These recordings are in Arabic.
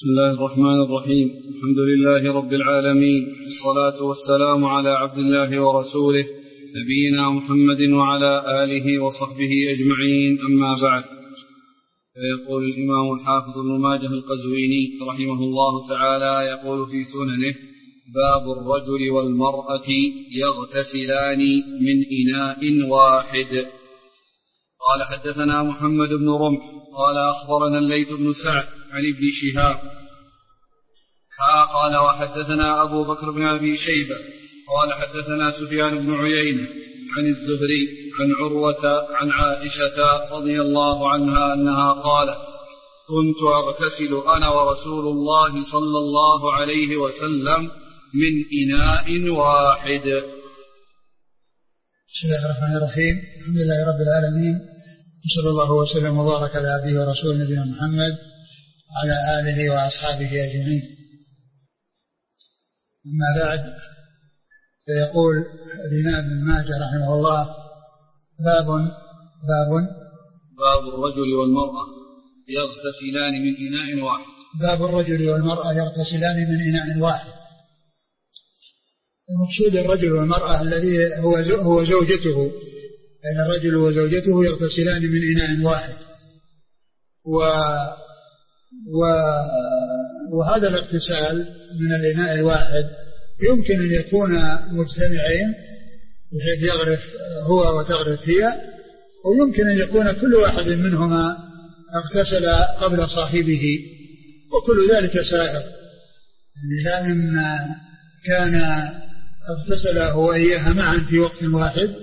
بسم الله الرحمن الرحيم. الحمد لله رب العالمين، والصلاة والسلام على عبد الله ورسوله نبينا محمد وعلى آله وصحبه أجمعين، أما بعد. فيقول الإمام الحافظ ابن ماجه القزويني رحمه الله تعالى يقول في سننه: باب الرجل والمرأة يغتسلان من إناء واحد. قال: حدثنا محمد بن رمح قال: أخبرنا الليث بن سعد عن ابن شهاب قال: وحدثنا أبو بكر بن أبي شيبة قال: حدثنا سفيان بن عيينة عن الزهري عن عروة عن عائشة رضي الله عنها أنها قالت: كنت أغتسل أنا ورسول الله صلى الله عليه وسلم من إناء واحد. بسم الله الرحمن الرحيم. الحمد لله رب العالمين، وصلى الله وسلم وبارك على عبده ورسوله نبينا محمد وعلى آله وأصحابه أجمعين. أما بعد، فيقول الإمام ابن ماجه رحمه الله: باب الرجل والمرأة يغتسلان من إناء واحد. باب الرجل والمرأة يغتسلان من إناء واحد. المقصود الرجل والمرأة الذي هو زوجته، لأن الرجل وزوجته يغتسلان من إناء واحد، وهذا الاغتسال من الإناء الواحد يمكن أن يكون مجتمعين بحيث يغرف هو وتغرف هي، ويمكن أن يكون كل واحد منهما اغتسل قبل صاحبه، وكل ذلك سائر. لأن كان اغتسل هو وإياها معا في وقت واحد،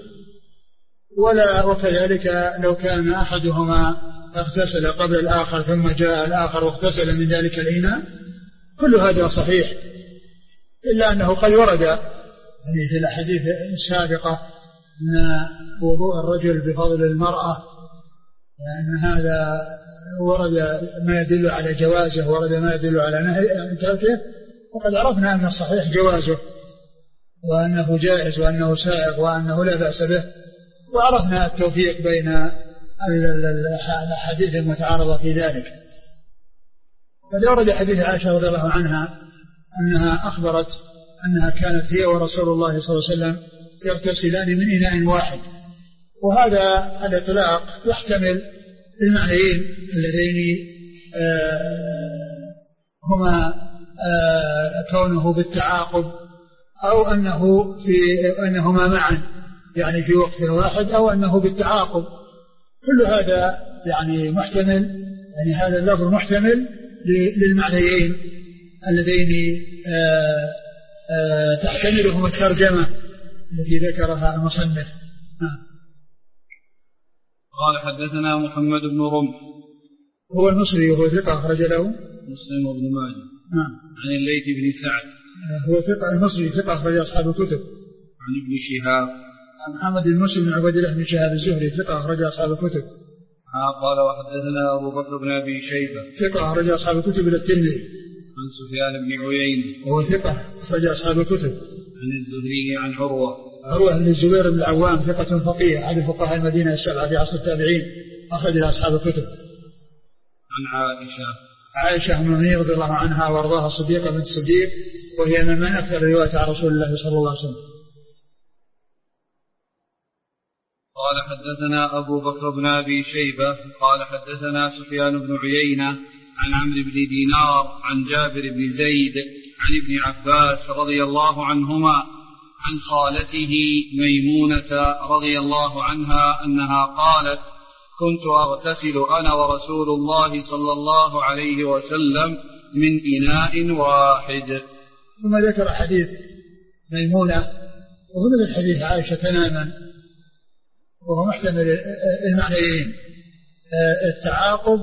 وكذلك لو كان أحدهما اغتسل قبل الآخر ثم جاء الآخر واغتسل من ذلك الإناء، كل هذا صحيح، إلا أنه قد ورد في الأحاديث السابقة أن وضوء الرجل بفضل المرأة، لأن هذا ورد ما يدل على جوازه، ورد ما يدل على نهي تركه، وقد عرفنا أن الصحيح جوازه، وأنه جائز، وأنه سائغ، وأنه لا بأس به، وعرفنا التوفيق بين الأحاديث المتعارضة في ذلك. قد ورد حديث عائشة رضي الله عنها أنها أخبرت أنها كانت هي ورسول الله صلى الله عليه وسلم يغتسلان من إناء واحد، وهذا الإطلاق يحتمل المعنيين اللذين هما كونه بالتعاقب، أو أنهما معا يعني في وقت واحد، أو أنه بالتعاقب. كل هذا يعني محتمل، يعني هذا اللفظ محتمل للمعنيين اللذين تحتملهم الترجمة التي ذكرها المصنف. قال: حدثنا محمد بن رمح هو المصري وهو ثقة أخرج له مسلم وابن ماجه. عن الليث بن سعد هو ثقة المصري ثقة أخرج أصحاب الكتب. عن ابن شهاب محمد بن مسلم بن عبد الله بن شهاب الزهري ثقة أخرج أصحاب الكتب. قال: وحدثنا أبو بكر بن أبي شيبة ثقة أخرج أصحاب الكتب إلى الترمذي. عن سفيان بن عيينة وهو ثقة أخرج أصحاب الكتب. عن الزهري عن عروة بن الزبير بن العوام ثقة فقيه أحد فقهاء المدينة السبعة في عصر التابعين، أخرج أصحاب الكتب. عن عائشة أم المؤمنين رضي الله عنها وارضاها الصديقة بنت الصديق، وهي من أكثر رواية عن رسول الله صلى الله عليه وسلم. قال: حدثنا أبو بكر بن أبي شيبة قال: حدثنا سفيان بن عيينة عن عمرو بن دينار عن جابر بن زيد عن ابن عباس رضي الله عنهما عن خالته ميمونة رضي الله عنها أنها قالت: كنت أغتسل أنا ورسول الله صلى الله عليه وسلم من إناء واحد. ثم ذكر حديث ميمونة، وهو مثل حديث عائشة تماما، وهو محتمل المعنيين: التعاقب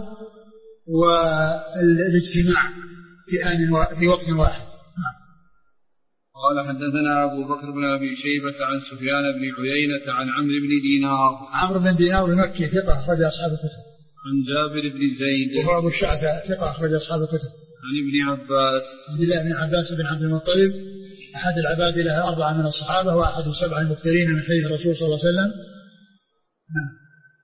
والاجتماع في وقت واحد. قال: حدثنا أبو بكر بن أبي شيبة عن سفيان بن عيينة عن عمرو بن دينار. عمرو بن دينار المكي ثقة أخرج أصحاب الكتب. عن جابر بن زيد وهو أبو الشعثاء ثقة أخرج أصحاب الكتب. عن ابن عباس عبد الله بن عباس بن عبد المطلب أحد العباد له 4 من الصحابة، وأحد 7 المكثرين من حديث الرسول صلى الله عليه وسلم.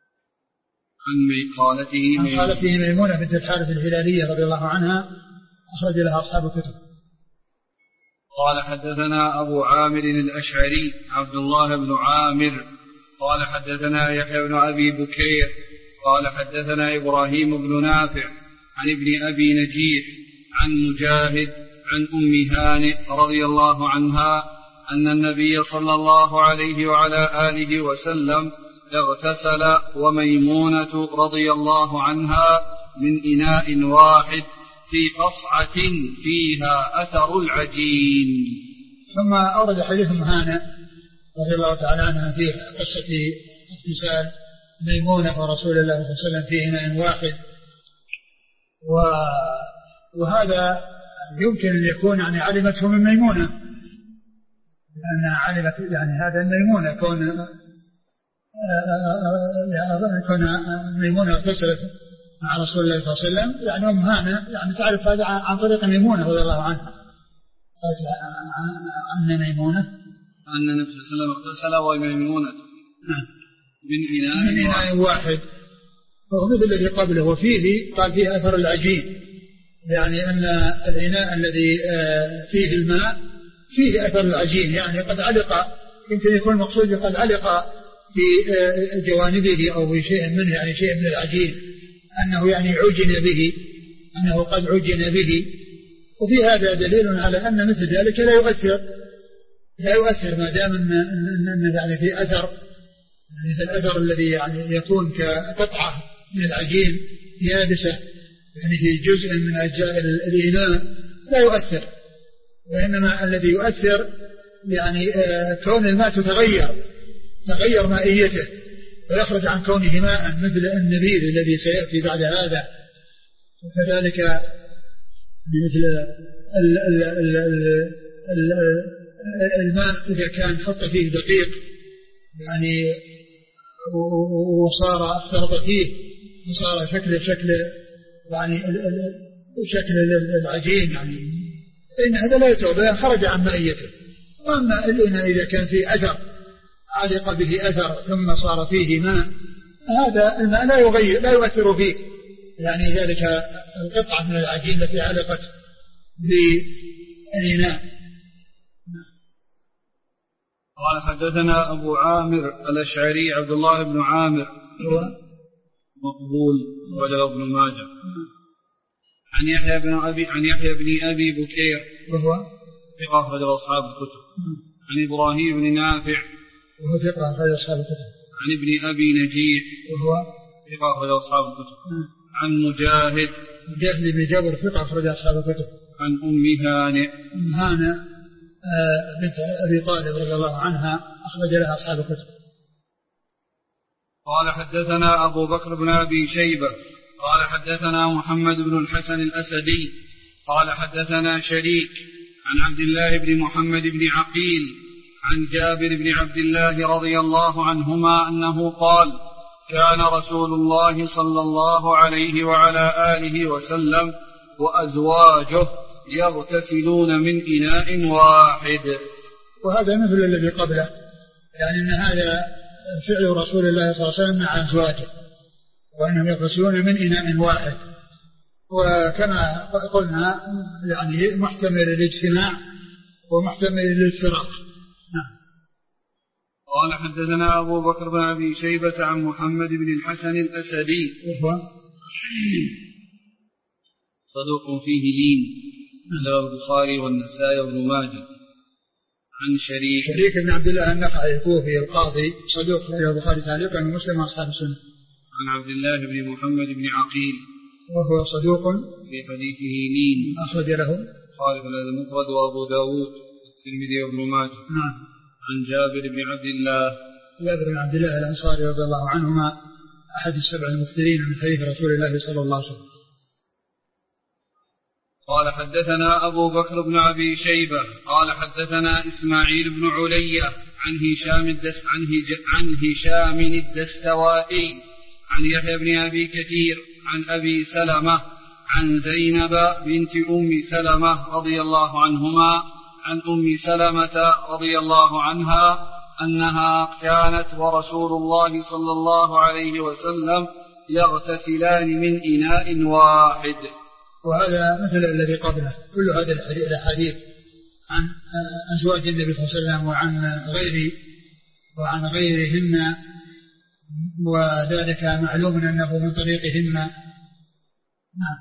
عن خالته ميمونة بنت الحارث الهلالية رضي الله عنها أخرج لها أصحاب الكتب. قال حدثنا أبو عامر الأشعري عبد الله بن عامر قال حدثنا يحيى بن أبي بكير قال حدثنا إبراهيم بن نافع عن ابن أبي نجيح عن مجاهد عن أم هانئ رضي الله عنها أن النبي صلى الله عليه وعلى آله وسلم اغتسل وميمونة رضي الله عنها من إناء واحد في قصعة فيها أثر العجين. ثم أورد حديث أم هانئ رضي الله تعالى عنها في قصة اغتسال ميمونة ورسول الله صلى الله عليه وسلم في إناء واحد. وهذا يمكن أن يكون يعني علمته من ميمونة، لأنها علمت يعني هذا الميمونة كون ميمونة اغتسلت مع رسول الله صلى الله عليه وسلم، يعني أم هانئ يعني تعرف هذا عن طريق ميمونة رضي الله عنها. قالت عن ميمونة أن النبي صلى الله عليه وسلم اغتسل وميمونة من إناء واحد، وهو مثل الذي قبله. وفيه قال فيه أثر العجين، يعني أن الإناء الذي فيه الماء فيه أثر العجين، يعني قد علق، يمكن يكون المقصود قد علق في جوانبه أو في شيء منه، يعني شيء من العجين، أنه يعني عجن به، أنه قد عجن به. وفي هذا دليل على أن مثل ذلك لا يؤثر ما دام أن يعني في أثر، يعني في الأثر الذي يعني يكون كقطعة من العجين يابسة يعني في جزء من أجزاء الإناء لا يؤثر، وإنما الذي يؤثر يعني كون الماء تغير مائيته ويخرج عن كونه ماء مثل النبيذ الذي سيأتي بعد هذا. وكذلك مثل الماء إذا كان حط فيه دقيق يعني وصار اختلط فيه وصار شكل يعني شكل العجين، يعني إن هذا لا يتوضأ، خرج عن مائيته. وأما الإناء إذا كان فيه أثر علق به أثر ثم صار فيه ماء، هذا الماء لا يؤثر فيه، يعني ذلك القطعة من العجين التي علقت بالإناء. قال حدثنا أبو عامر الأشعري عبد الله بن عامر مقبول وجل ابن ماجه عن يحيى بن أبي بكير وهو ثقة أخرج أصحاب الكتب. عن إبراهيم بن نافع وهو ثقة أخرج أصحاب الكتب. عن ابن أبي نجيح وهو ثقة أخرج أصحاب الكتب. عن مجاهد بن جابر ثقة أخرج أصحاب الكتب. عن أم هانئ بنت أبي طالب رضي الله عنها أخرج لها أصحاب الكتب. قال حدثنا أبو بكر بن أبي شيبة قال حدثنا محمد بن الحسن الأسدي قال حدثنا شريك عن عبد الله بن محمد بن عقيل عن جابر بن عبد الله رضي الله عنهما أنه قال كان رسول الله صلى الله عليه وعلى آله وسلم وأزواجه يغتسلون من إناء واحد. وهذا مثل الذي قبله، يعني أن هذا فعل رسول الله صلى الله عليه وسلم مع أزواجه، وأنهم يغتسلون من إناء واحد. وكما قلنا يعني محتمل للاجتماع ومحتمل للافتراق. قال حدثنا أبو بكر بن أبي شيبة عن محمد بن الحسن الأسدي وهو صدوق فيه لين له البخاري والنسائي وابن ماجه. عن شريك بن عبد الله النخعي الكوفي القاضي صدوق له البخاري تعليقا ومسلم وأصحاب السنة. عن عبد الله بن محمد بن عقيل وهو صدوق في حديثه لين أخرج له خالف المفرد وأبو داود والترمذي وابن ماجه. عن جابر بن عبد الله الأنصاري رضي الله عنهما أحد السبع المكثرين من حديث رسول الله صلى الله عليه وسلم. قال حدثنا أبو بكر بن أبي شيبة قال حدثنا إسماعيل بن علية عن هشام الدستوائي عن يحيى بن أبي كثير عن أبي سلمة عن زينب بنت أم سلمة رضي الله عنهما عن أم سلمة رضي الله عنها أنها كانت ورسول الله صلى الله عليه وسلم يغتسلان من إناء واحد. وهذا مثل الذي قبله. كل هذه الحديث عن أزواج النبي صلى الله عليه وسلم وعن غيرهن، وذلك معلوم أنه من طريقهن. نعم.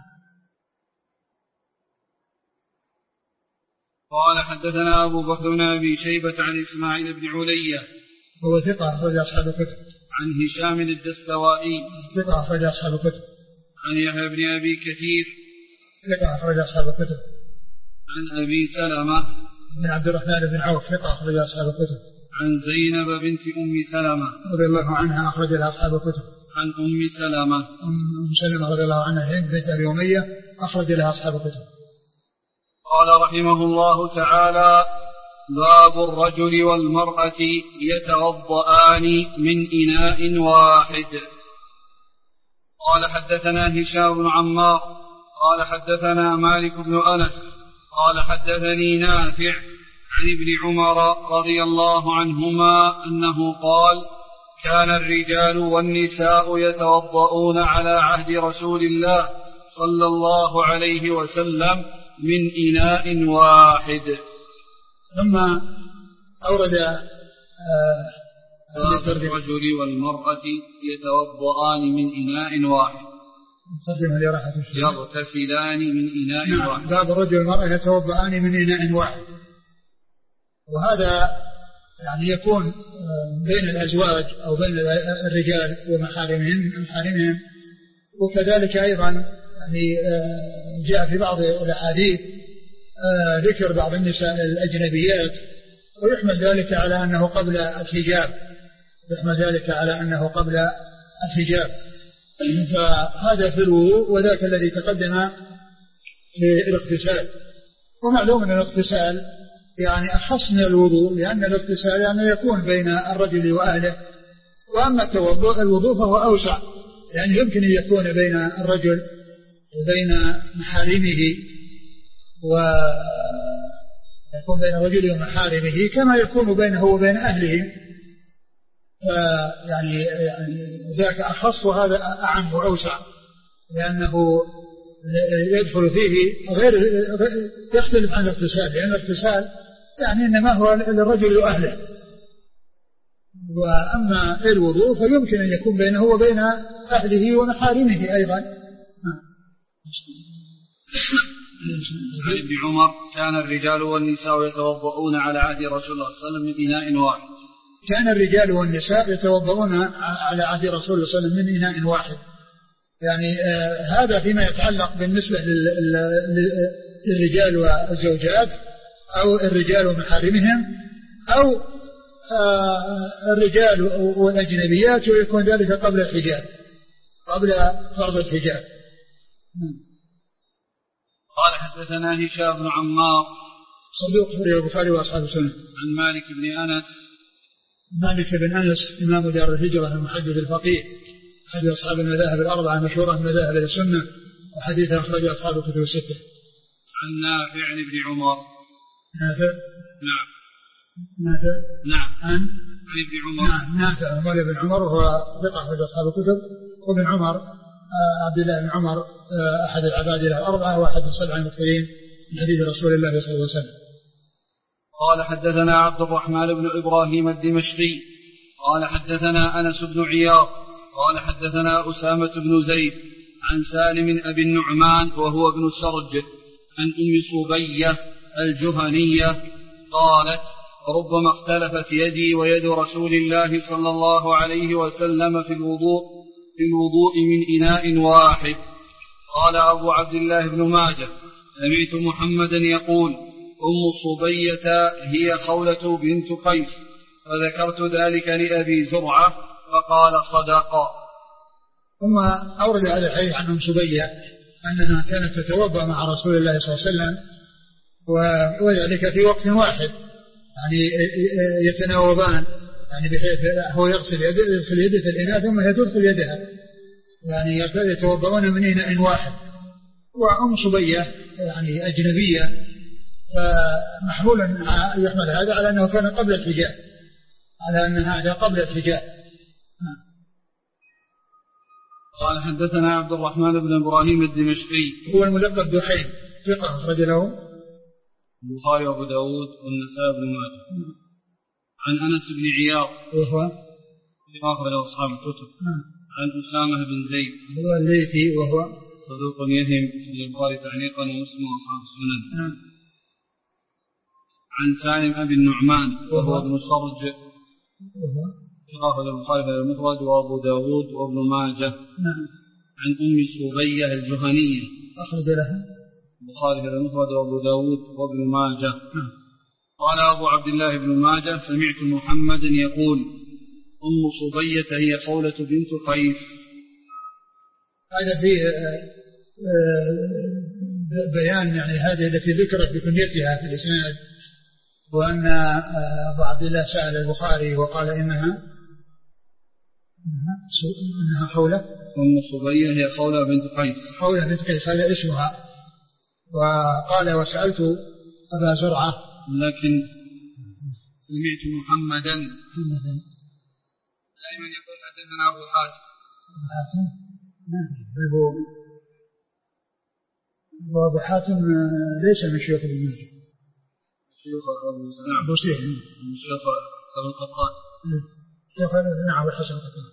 قال حدثنا أبو بكر بن أبي شيبة عن إسماعيل بن علية هو ثقة أخرج أصحاب الكتب. عن هشام الدستوائي ثقة أخرج أصحاب الكتب. عن يحيى بن أبي كثير ثقة أخرج أصحاب الكتب. عن أبي سلمة بن عبد الرحمن بن عوف ثقة أخرج أصحاب الكتب. عن زينب بنت أم سلمة رضي الله عنها أخرج لها أصحاب الكتب. عن أم سلمة أم سلمة رضي الله عنها هند بنت أبي أمية أخرج لها أصحاب الكتب. قال رحمه الله تعالى: باب الرجل والمرأة يتوضأان من إناء واحد. قال حدثنا هشام بن عمار قال حدثنا مالك بن أنس قال حدثني نافع عن ابن عمر رضي الله عنهما أنه قال: كان الرجال والنساء يتوضؤون على عهد رسول الله صلى الله عليه وسلم من إناء واحد. ثم أورد الرجل والمرأة يتوضؤان من إناء واحد، يغتسلان من إناء واحد. باب الرجل والمرأة يتوضؤان من إناء واحد، وهذا يعني يكون بين الأزواج أو بين الرجال ومحارمهم. وكذلك أيضا يعني جاء في بعض الأحاديث ذكر بعض النساء الأجنبيات، ويحمل ذلك على أنه قبل الحجاب، فهذا في الوضوء، وذاك الذي تقدم في الاغتسال. ومعلوم أن الاغتسال يعني أخص من الوضوء، لأن الاغتسال يعني يكون بين الرجل وأهله، وأما الوضوء فهو أوسع، يعني يمكن أن يكون بين الرجل وبين محارمه، ويكون بين الرجل ومحارمه كما يكون بينه وبين أهله، يعني ذاك أخص وهذا أعم وأوسع، لأنه يدخل فيه غير يختلف عن الاغتسال، لأن الاغتسال يعني إنما هو للرجل وأهله، وأما الوضوء فيمكن أن يكون بينه وبين أهله ومحارمه أيضا. عن ابن عمر: كان الرجال والنساء يتوضؤون على عهد رسول الله صلى الله عليه وسلم من إناء واحد. كان الرجال والنساء يتوضؤون على عهد رسول الله صلى الله عليه وسلم من إناء واحد، يعني هذا فيما يتعلق بالنسبة للرجال والزوجات، أو الرجال ومحارمهم، أو الرجال والأجنبيات، ويكون ذلك قبل الحجاب، قبل فرض الحجاب. قال حدثنا هشام بن عمار صدوق في البخاري وأصحاب السنن. عن مالك بن أنس إمام دار الهجرة المحدث الفقيه أحد أصحاب المذاهب الأربعة مشهورة من مذاهب السنة، وحديث أخرج أصحاب الكتب الستة. عن نافع عن ابن عمر. نافع عن ابن عمر. نافع مولى بن عمر وهو ثقة أخرج أصحاب الكتب. وابن عمر عبد الله بن عمر أحد العباد الأربعة وأحد السبعة المكثرين من حديث رسول الله صلى الله عليه وسلم. قال حدثنا عبد الرحمن بن إبراهيم الدمشقي قال حدثنا أنس بن عياض قال حدثنا أسامة بن زيد عن سالم أبي النعمان وهو ابن سرج عن أم صبية الجهنية قالت: ربما اختلفت يدي ويد رسول الله صلى الله عليه وسلم في الوضوء من إناء واحد. قال أبو عبد الله بن ماجه: سمعت محمدا يقول: أم صبية هي خولة بنت قيس، فذكرت ذلك لأبي زرعة فقال: صدقا. ثم أورد هذا الحديث عن أم صبية أنها كانت تتوضأ مع رسول الله صلى الله عليه وسلم، وذلك في وقت واحد، يعني يتناوبان، يعني بحيث هو يغسل يده في الإناء ثم هي تدخل يدها، يعني يتوضؤون من إناء واحد. وأم صبية يعني أجنبية، فمحمول يحمل هذا على أنه كان قبل الحجاب، على أن هذا قبل الحجاب. قال حدثنا عبد الرحمن بن إبراهيم الدمشقي هو الملقب دحيم ثقة أخرج له البخاري وأبو داود والنسائي بن ماجه. عن أنس بن عياض وهو أخرج أصحاب الكتب. عن أسامة بن زيد هو الليثي وهو صدوق يهم للبخاري تعليقا ومسلم وأصحاب السنن. عن سالم أبي النعمان وهو ابن صرج أخرج البخاري المفرد وأبو داود وابن ماجه. عن أم صبية الجهنية أخرج لها البخاري المفرد وأبو داود وابن ماجه. قال أبو عبد الله بن ماجه سمعت محمدا يقول أم صبية هي خولة بنت قيس. هذا فيه بيان يعني هذه التي ذكرت بكنيتها في الإسناد، وأن أبو عبد الله سأل البخاري وقال إنها خولة أم صبية هي خولة بنت قيس. خولة بنت قيس هذا اسمها. وقال وسألت أبا زرعة لكن سمعت محمدا دائما يقول حدثنا أبو حاتم وأبو حاتم ليس من شيوخ ابن ماجه، شيوخ أبو سلام بوصير من شيوخ أبو القطان شيخ نعم الحسن القطان.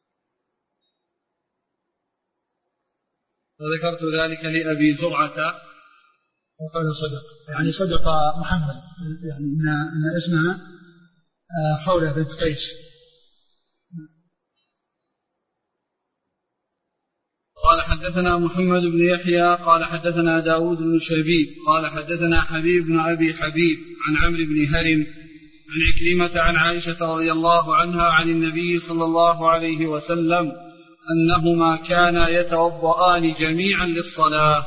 فذكرت ذلك لأبي زرعة وقال صدق، يعني صدق محمد، يعني إن اسمها خولة بنت قيس. قال حدثنا محمد بن يحيى قال حدثنا داود بن شبيب قال حدثنا حبيب بن أبي حبيب عن عمرو بن هرم عن عكرمة عن عائشة رضي الله عنها عن النبي صلى الله عليه وسلم أنهما كانا يتوضآن جميعا للصلاة.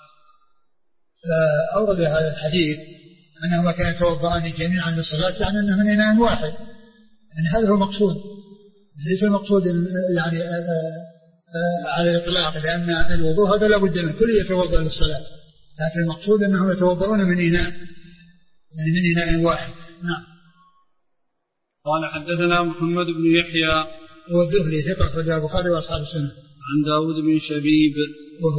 أورد هذا الحديث أنهما كانا يتوضآن جميعا للصلاة، يعني أنه من إناء واحد، يعني هذا هو المقصود، ليس المقصود يعني على الإطلاق، لأن الوضوء هذا لا بد من كل يتوضأ للصلاة، لكن المقصود أنهم يتوضؤون من إناء، يعني من إناء واحد. نعم. قال حدثنا محمد بن يحيى هو الذهلي ثقة أخرج البخاري وأصحاب السنة. عن داود بن شبيب وهو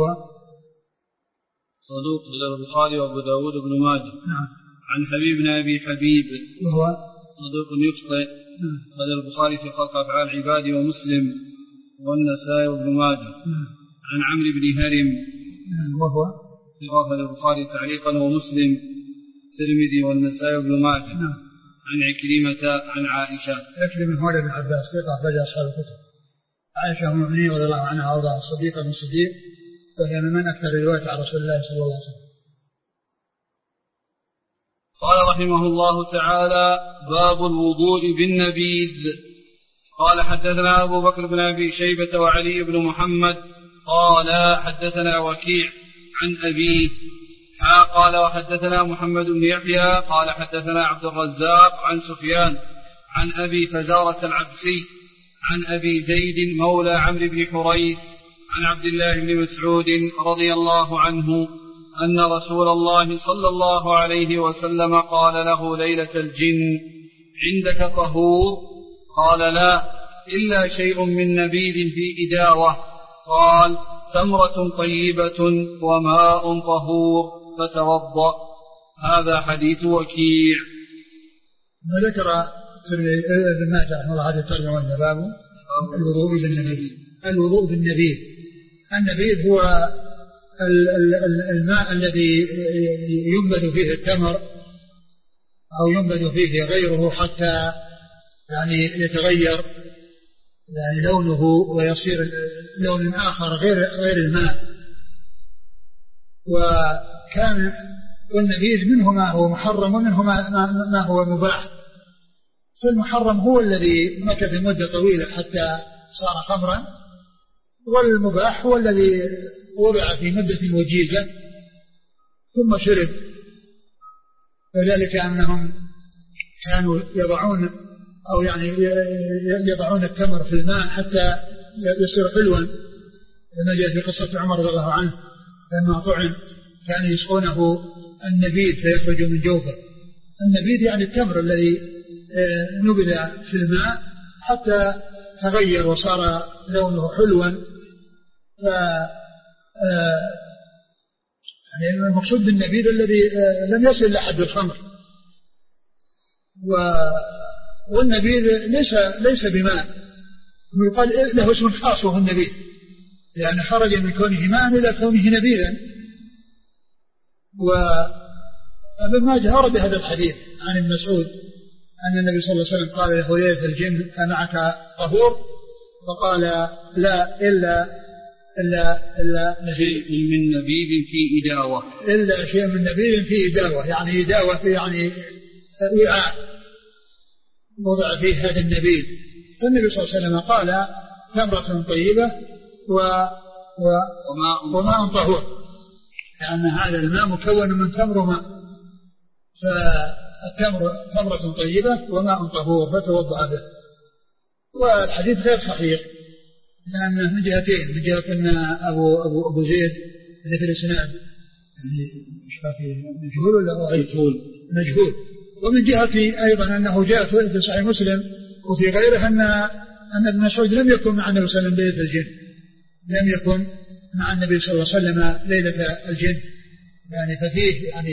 صدوق للبخاري وأبو داود بن ماجه. نعم. عن حبيب بن أبي حبيب وهو صدوق يخطئ قال البخاري في خلق أفعال العباد ومسلم والنسائي وابن ماجه. عن عمرو بن هرم وهو في غافل البخاري تعليقا ومسلم الترمذي والنسائي وابن ماجه. عن عكرمة عن عائشة. عكرمة مولى بن عباس ثقة أخرج أصحاب الكتب. عائشة أم المؤمنين رضي الله عنها وأرضاها الصديقة من الصديق، وهي من أكثر رواية عن رسول الله صلى الله عليه وسلم. قال رحمه الله تعالى: باب الوضوء بالنبيذ. قال حدثنا أبو بكر بن أبي شيبة وعلي بن محمد قال حدثنا وكيع عن أبيه قال وحدثنا محمد بن يحيى قال حدثنا عبد الرزاق عن سفيان عن أبي فزارة العبسي عن أبي زيد مولى عمرو بن حريث عن عبد الله بن مسعود رضي الله عنه أن رسول الله صلى الله عليه وسلم قال له ليلة الجن: عندك طهور؟ قال: لا، إلا شيء من نبيذ في إداوة. قال: تمرة طيبة وماء طهور فتوضأ. هذا حديث وكيع. وذكر ابن ماجه رحمه الله هذه الترجمة والباب الوضوء بالنبيذ. الوضوء بالنبيذ، النبيذ هو الماء الذي ينبذ فيه التمر أو ينبذ فيه غيره حتى يعني يتغير يعني لونه ويصير لون آخر غير الماء. وكان والنبيذ منه ما هو محرم ومنه ما هو مباح. فالمحرم هو الذي مكث مدة طويلة حتى صار خمرا، والمباح هو الذي وضع في مدة وجيزة ثم شرب. وذلك أنهم كانوا يضعون أو يعني يضعون التمر في الماء حتى يصير حلوا، لما جاء في قصة عمر رضي الله عنه لما طعن كانوا يسقونه النبيذ فيخرج من جوفه. النبيذ يعني التمر الذي نبذ في الماء حتى تغير وصار لونه حلوا يعني المقصود بالنبيذ الذي لم يصل إلى حد الخمر. والنبيذ ليس بماء، يقال له اسم خاص وهو النبيذ، لأن خرج من كونه ماء إلى كونه نبيذا. وابن ماجه ورد هذا الحديث عن ابن مسعود أن النبي صلى الله عليه وسلم قال له ليلة الجن أمعك طهور؟ فقال لا إلا شيء من نبيذ في إداوة، إلا شيء من نبيذ في إداوة، يعني إداوة في يعني وعاء وضع فيه هذا النبيذ. فالنبي صلى الله عليه وسلم قال تمرة طيبة وماء طهور، لأن هذا الماء مكون من تمر وماء، فالتمر تمرة طيبة وماء طهور فتوضأ به. والحديث غير صحيح لأنه من جهتين، من جهة أن أبو زيد اللي في الإسناد يعني مجهول ولا ضعيف؟ مجهول. ومن جهة أيضا أنه جاء في صحيح مسلم وفي غيره أن ابن مسعود لم يكن مع النبي صلى الله عليه وسلم ليلة الجن، لم يكن مع النبي صلى الله عليه وسلم ليلة الجن، يعني ففيه يعني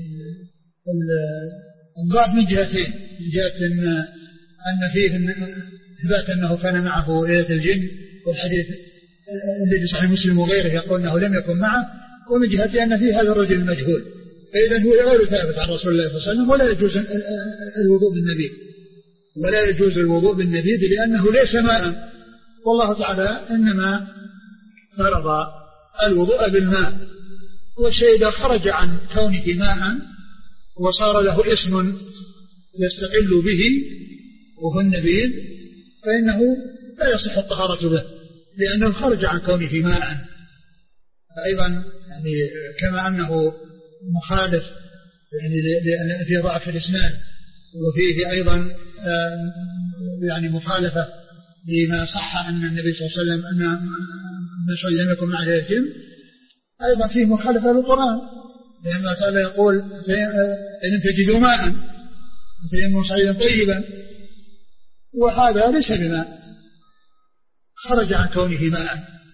الضعف من جهتين، من جهة أن فيه إثبات أنه كان معه ليلة الجن، والحديث الذي صحيح مسلم وغيره يقول أنه لم يكن معه، ومن جهة أن فيه هذا الرجل المجهول، فإذا هو غير ثابت عن رسول الله صلى الله عليه وسلم، ولا يجوز الوضوء بالنبيذ، ولا يجوز الوضوء بالنبيذ لأنه ليس ماء، والله تعالى إنما فرض الوضوء بالماء. والشيء إذا خرج عن كونه ماء وصار له اسم يستقل به وهو النبيذ فإنه لا يصح الطهارة به لأنه خرج عن كونه ماء. أيضا يعني كما أنه مخالف يعني في ضعف الإسناد، وفيه أيضا يعني مخالفة لما صح أن النبي صلى الله عليه وسلم أن مسعود لم يكن معه الجن، أيضا فيه مخالفة للقرآن، لأن الله تعالى يقول إن تجدوا ماء فتيمموا صعيدا طيبا، وهذا ليس بماء، خرج عن كونه ماء.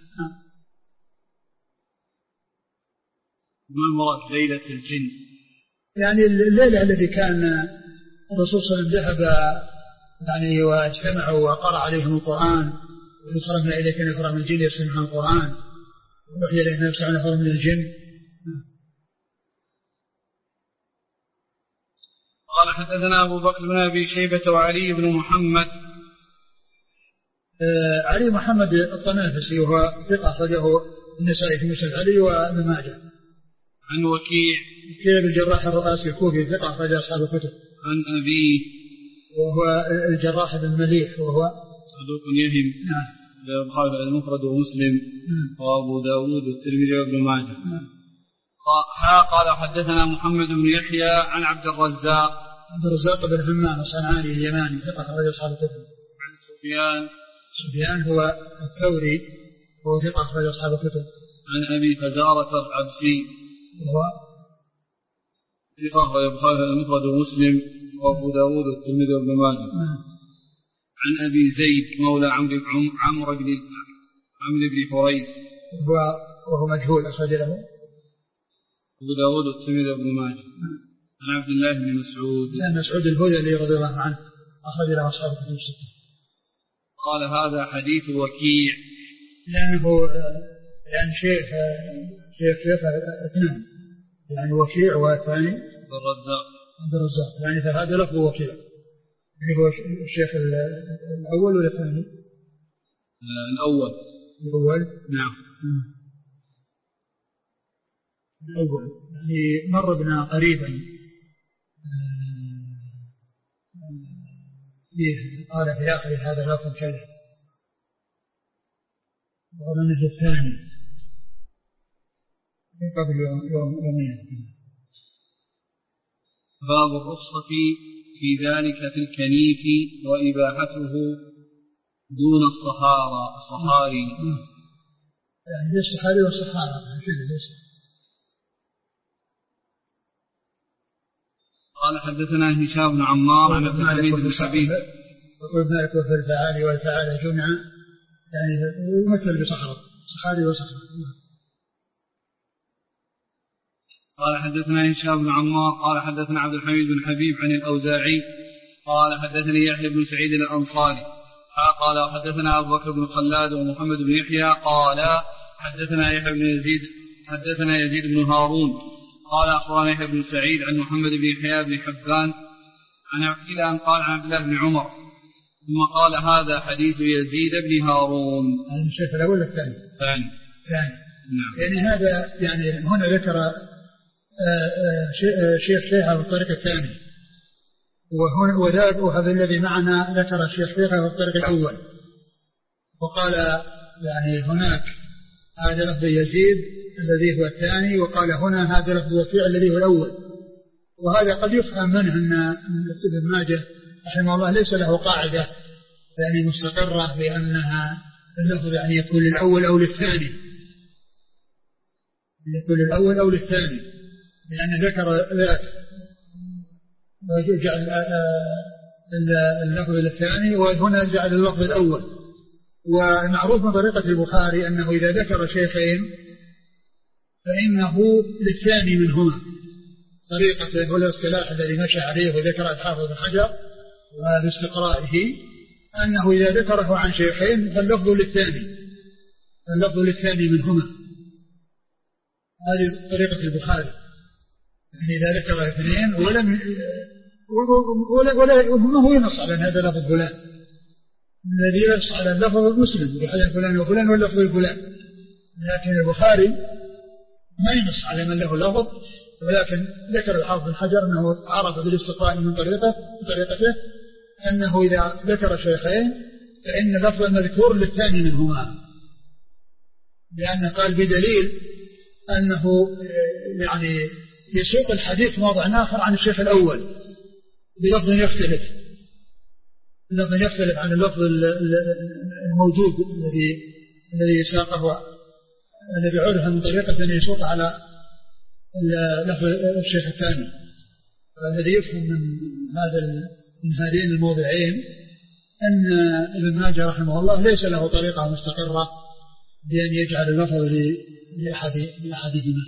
ما المراد ليلة الجن؟ يعني الليلة التي كان الرسول صلى الله عليه وسلم ذهب يعني واجتمعوا وقرأ عليهم القرآن، وإذ صرفنا إليك نفرا من الجن يستمعون القرآن ووحي إلينا نفسا نفرا من الجن. قال حدثنا أبو بكر بن أبي شيبة وعلي بن محمد. علي محمد الطنافسي وهو ثقة أخرجه النسائي في مسند علي وابن ماجه. عن وكيع بن الجراح الرؤاسي الكوفي ثقة أخرج أصحاب الكتب. عن أبيه وهو الجراح بن مليح وهو صدوق يهم. نعم. البخاري المفرد ومسلم وأبو داود والترمذي وابن ماجه. قال حدثنا محمد بن يحيى عن عبد الرزاق بن همام الصنعاني اليماني ثقة أخرج أصحاب الكتب. عن سفيان هو الثوري وهو ثقة أخرج أصحاب الكتب. عن أبي فزارة العبسي وهو ثقة أخرج البخاري المفرد ومسلم وأبو داود والترمذي وابن ماجه. عن أبي زيد مولى عمرو بن حريث وهو مجهول أخرج له أبو داود والترمذي وابن ماجه. عن عبد الله بن مسعود مسعود الهذلي رضي الله عنه أخرج له أصحاب الكتب الستة. قال هذا حديث وكيع لأنه يعني شيخ اثنان، يعني وكيع والثاني عبد الرزاق، يعني فهذا لفظ وكيع، يعني هو الشيخ الأول ولا الثاني؟ الأول نعم. الأول يعني مر بنا قريبا قال في آخر هذا لفظ كذا، وظن في الثاني قبل يومين. باب الرخصة في ذلك في الكنيف وإباحته دون الصحاري يعني ليس الصحاري والصحارى قال حدثنا هشام بن عمار عن عبد الحميد بن حبيب وابن مالك وفي الفعال والفعال جمعا يعني يمثل بصحراء صخاري وصخرة. قال حدثنا هشام بن عمار قال حدثنا عبد الحميد بن حبيب عن الأوزاعي قال حدثني يحيى بن سعيد الأنصاري قال حدثنا أبو بكر بن خلاد ومحمد بن يحيى قال حدثنا يحيى بن يزيد حدثنا يزيد بن هارون قال أخبرنا يحيى بن سعيد عن محمد بن يحيى بن حبان إلى أن قال عن عبد الله بن عمر ثم قال هذا حديث يزيد بن هارون. هذا الشيخ الأول الثاني. ثاني. نعم. يعني هذا يعني هنا ذكر شيخه بالطريق الثاني وهذا الذي معنا ذكر الشيخ شيخه بالطريق الأول وقال يعني هناك هذا لفظ يزيد الذي هو الثاني وقال هنا هذا لفظ وكيع الذي هو الأول. وهذا قد يفهم منه أن ابن ماجه رحمه الله ليس له قاعدة يعني مستقرة بأنها اللفظ يعني يكون للأول أو للثاني يكون للأول أو للثاني لأن ذكر ذاك وجعل اللفظ للثاني وهنا جعل اللفظ الأول. والمعروف من طريقة البخاري أنه إذا ذكر شيخين فإنه للثاني منهما طريقته والاصطلاح الذي مشى عليه وذكر الحافظ بن حجر وباستقرائه أنه إذا ذكره عن شيخين فاللفظ للثاني منهما. هذه طريقة البخاري يعني إذا ذكر اثنين ولا هو ينص على هذا لفظ فلان الذي ينص على اللفظ المسلم بحدث فلان وفلان واللفظ الفلان لكن البخاري ما ينص على من له لفظ ولكن ذكر الحافظ بن حجر أنه عرف بالاستقراء من طريقته أنه إذا ذكر شيخين فإن اللفظ المذكور للثاني منهما لأنه قال بدليل أنه يعني يسوق الحديث موضع آخر عن الشيخ الأول بلفظ يختلف عن اللفظ الموجود الذي ساقه الذي عرف من طريقة أن يسوق على لفظ الشيخ الثاني. فالذي يفهم من هذين الموضعين أن ابن ماجه رحمه الله ليس له طريقة مستقرة بأن يجعل اللفظ لأحدهما.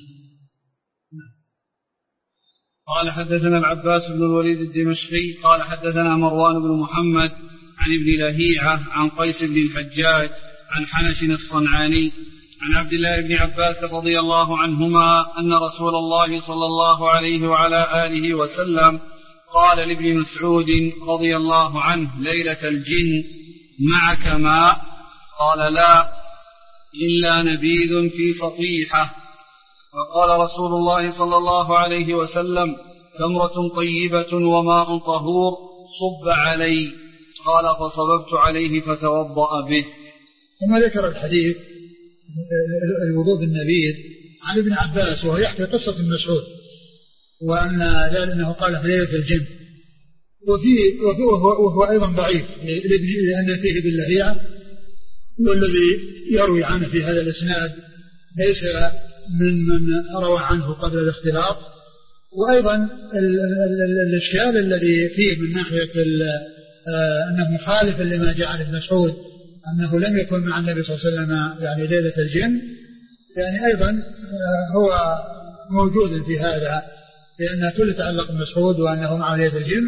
قال حدثنا العباس بن الوليد الدمشقي قال حدثنا مروان بن محمد عن ابن لهيعة عن قيس بن الحجاج عن حنش الصنعاني عن عبد الله بن عباس رضي الله عنهما أن رسول الله صلى الله عليه وعلى آله وسلم قال لابن مسعود رضي الله عنه ليلة الجن معك ماء؟ قال لا إلا نبيذ في سطيحة. فقال رسول الله صلى الله عليه وسلم تمرة طيبة وماء طهور صب علي. قال فصببت عليه فتوضأ به. ثم ذكر الحديث الوضوء بالنبيذ عن ابن عباس وهو يحكي قصة ابن مسعود وأن لأنه قال في ليلة الجن وهو أيضا ضعيف لأن فيه باللهيعة والذي يروي عنه في هذا الإسناد ليس من روى عنه قبل الاختلاط. وأيضا الإشكال الذي فيه من ناحية أنه مخالف لما جاء عن ابن مسعود أنه لم يكن مع النبي صلى الله عليه وسلم يعني ليلة الجن يعني أيضا هو موجود في هذا لأن كل تعلق بمسعود وأنه مع ليلة الجن.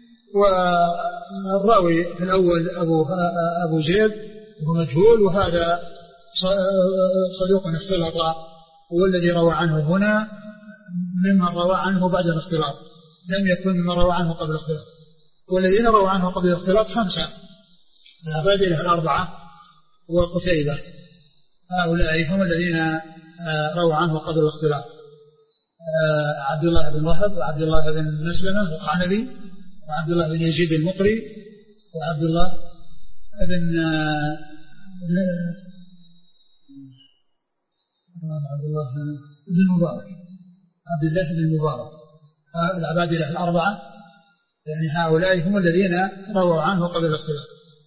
والراوي في الأول أبو زيد وهو مجهول وهذا صدوق اختلط والذي روى عنه هنا ممن روى عنه بعد الاختلاط لم يكن ممن روى عنه قبل الاختلاط. والذين روى عنه قبل الاختلاط 5 العبادلة الأربعة وقتيبة هؤلاء هم الذين روى عنه قبل الاختلاط عبد الله بن وهب وعبد الله بن مسلمة القعنبي وعبد الله بن يزيد المقري وعبد الله بن المبارك عبد الله بن المبارك العبادلة الأربعة يعني هؤلاء هم الذين رووا عنه قبل الاختلاط.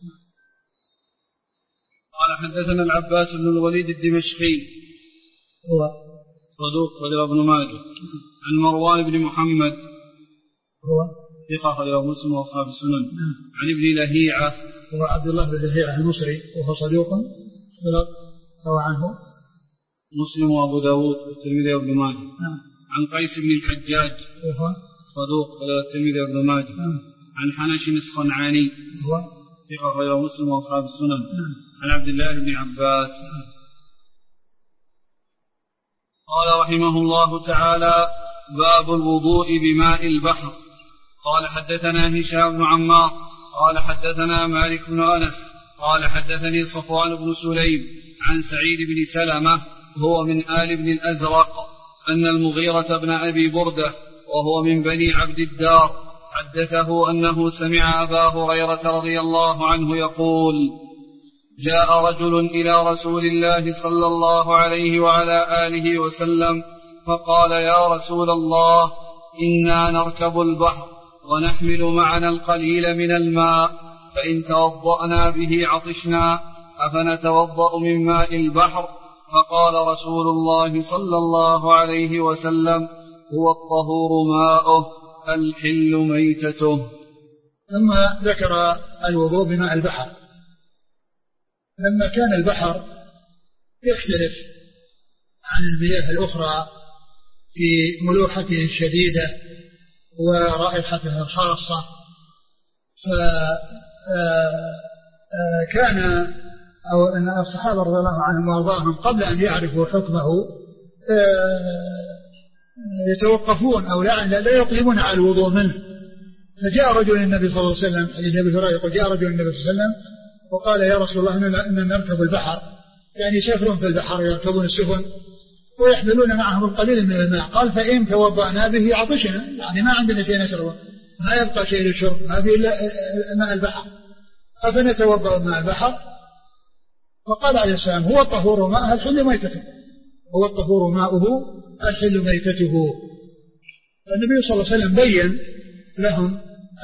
قال حدثنا العباس بن الوليد الدمشقي هو صدوق خرج ابن ماجه عن مروان بن محمد هو ثقة خرج مسلم وأصحاب السنن عن ابن لهيعة هو عبد الله بن لهيعة المصري وهو صدوق اختلط روى عنه مسلم وأبو داود والترمذي وابن ماجه. عن قيس بن الحجاج صدوق والترمذي وابن ماجه. عن حنش الصنعاني ثقة غير مسلم وأصحاب السنن. عن عبد الله بن عباس قال رحمه الله تعالى: باب الوضوء بماء البحر. قال حدثنا هشام بن عمار قال حدثنا مالك بن أنس قال حدثني صفوان بن سليم عن سعيد بن سلمة هو من آل بن الأزرق أن المغيرة بن أبي بردة وهو من بني عبد الدار حدثه أنه سمع أبا هريرة رضي الله عنه يقول: جاء رجل إلى رسول الله صلى الله عليه وعلى آله وسلم فقال: يا رسول الله، إنا نركب البحر ونحمل معنا القليل من الماء، فإن توضأنا به عطشنا، أفنتوضأ من ماء البحر؟ فقال رسول الله صلى الله عليه وسلم: هو الطهور ماؤه الحل ميتته. ثم ذكر الوضوء بماء البحر. لما كان البحر يختلف عن المياه الأخرى في ملوحته الشديدة ورائحته الخاصة، فكان أو أن الصحابة رضي الله عنهم وارضاهم قبل أن يعرفوا حكمه يتوقفون أو لا يقدمون على الوضوء منه. فجاء رجل النبي صلى الله عليه وسلم، حديث أبي هريرة يقول: جاء رجل النبي صلى الله عليه وسلم وقال: يا رسول الله، إننا نركب البحر، يعني يسافرون في البحر يركبون السفن ويحملون معهم القليل من الماء. قال: فإن توضأنا به عطشنا، يعني ما عندنا شيء نشربه، ما يبقى شيء للشرب، ما في إلا ماء البحر، أفنتوضأ ماء البحر؟ فقال عليه السلام: هو الطهور ماءه الحل ميتته، هو الطهور ماؤه الحل ميتته. النبي صلى الله عليه وسلم بين لهم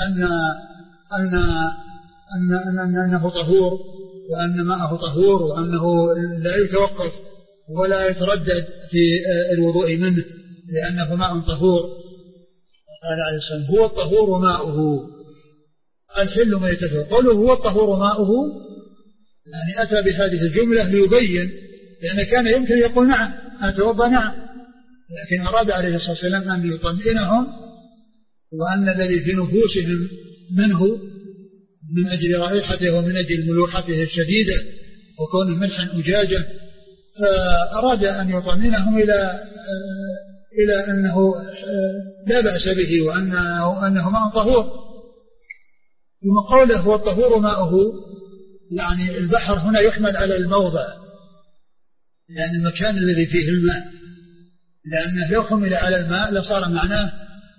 أنه طهور، وأن ماءه طهور، وأنه لا يتوقف ولا يتردد في الوضوء منه لأنه ماء طهور. قال عليه السلام: هو الطهور ماؤه الحل ميتته. قوله هو الطهور ماؤه يعني أتى بهذه الجملة ليبين، لأن كان يمكن يقول: نعم أتوضأ، نعم، لكن أراد عليه الصلاة والسلام أن يطمئنهم، وأن الذي في نفوسهم منه من أجل رائحته ومن أجل ملوحته الشديدة وكون ملحا أجاجا، فأراد أن يطمئنهم إلى أنه لا بأس به وأنه ماء طهور. ثم قوله هو الطهور ماؤه، يعني البحر هنا يحمل على الموضع، يعني المكان الذي فيه الماء، لأنه لو حمل على الماء لصار معناه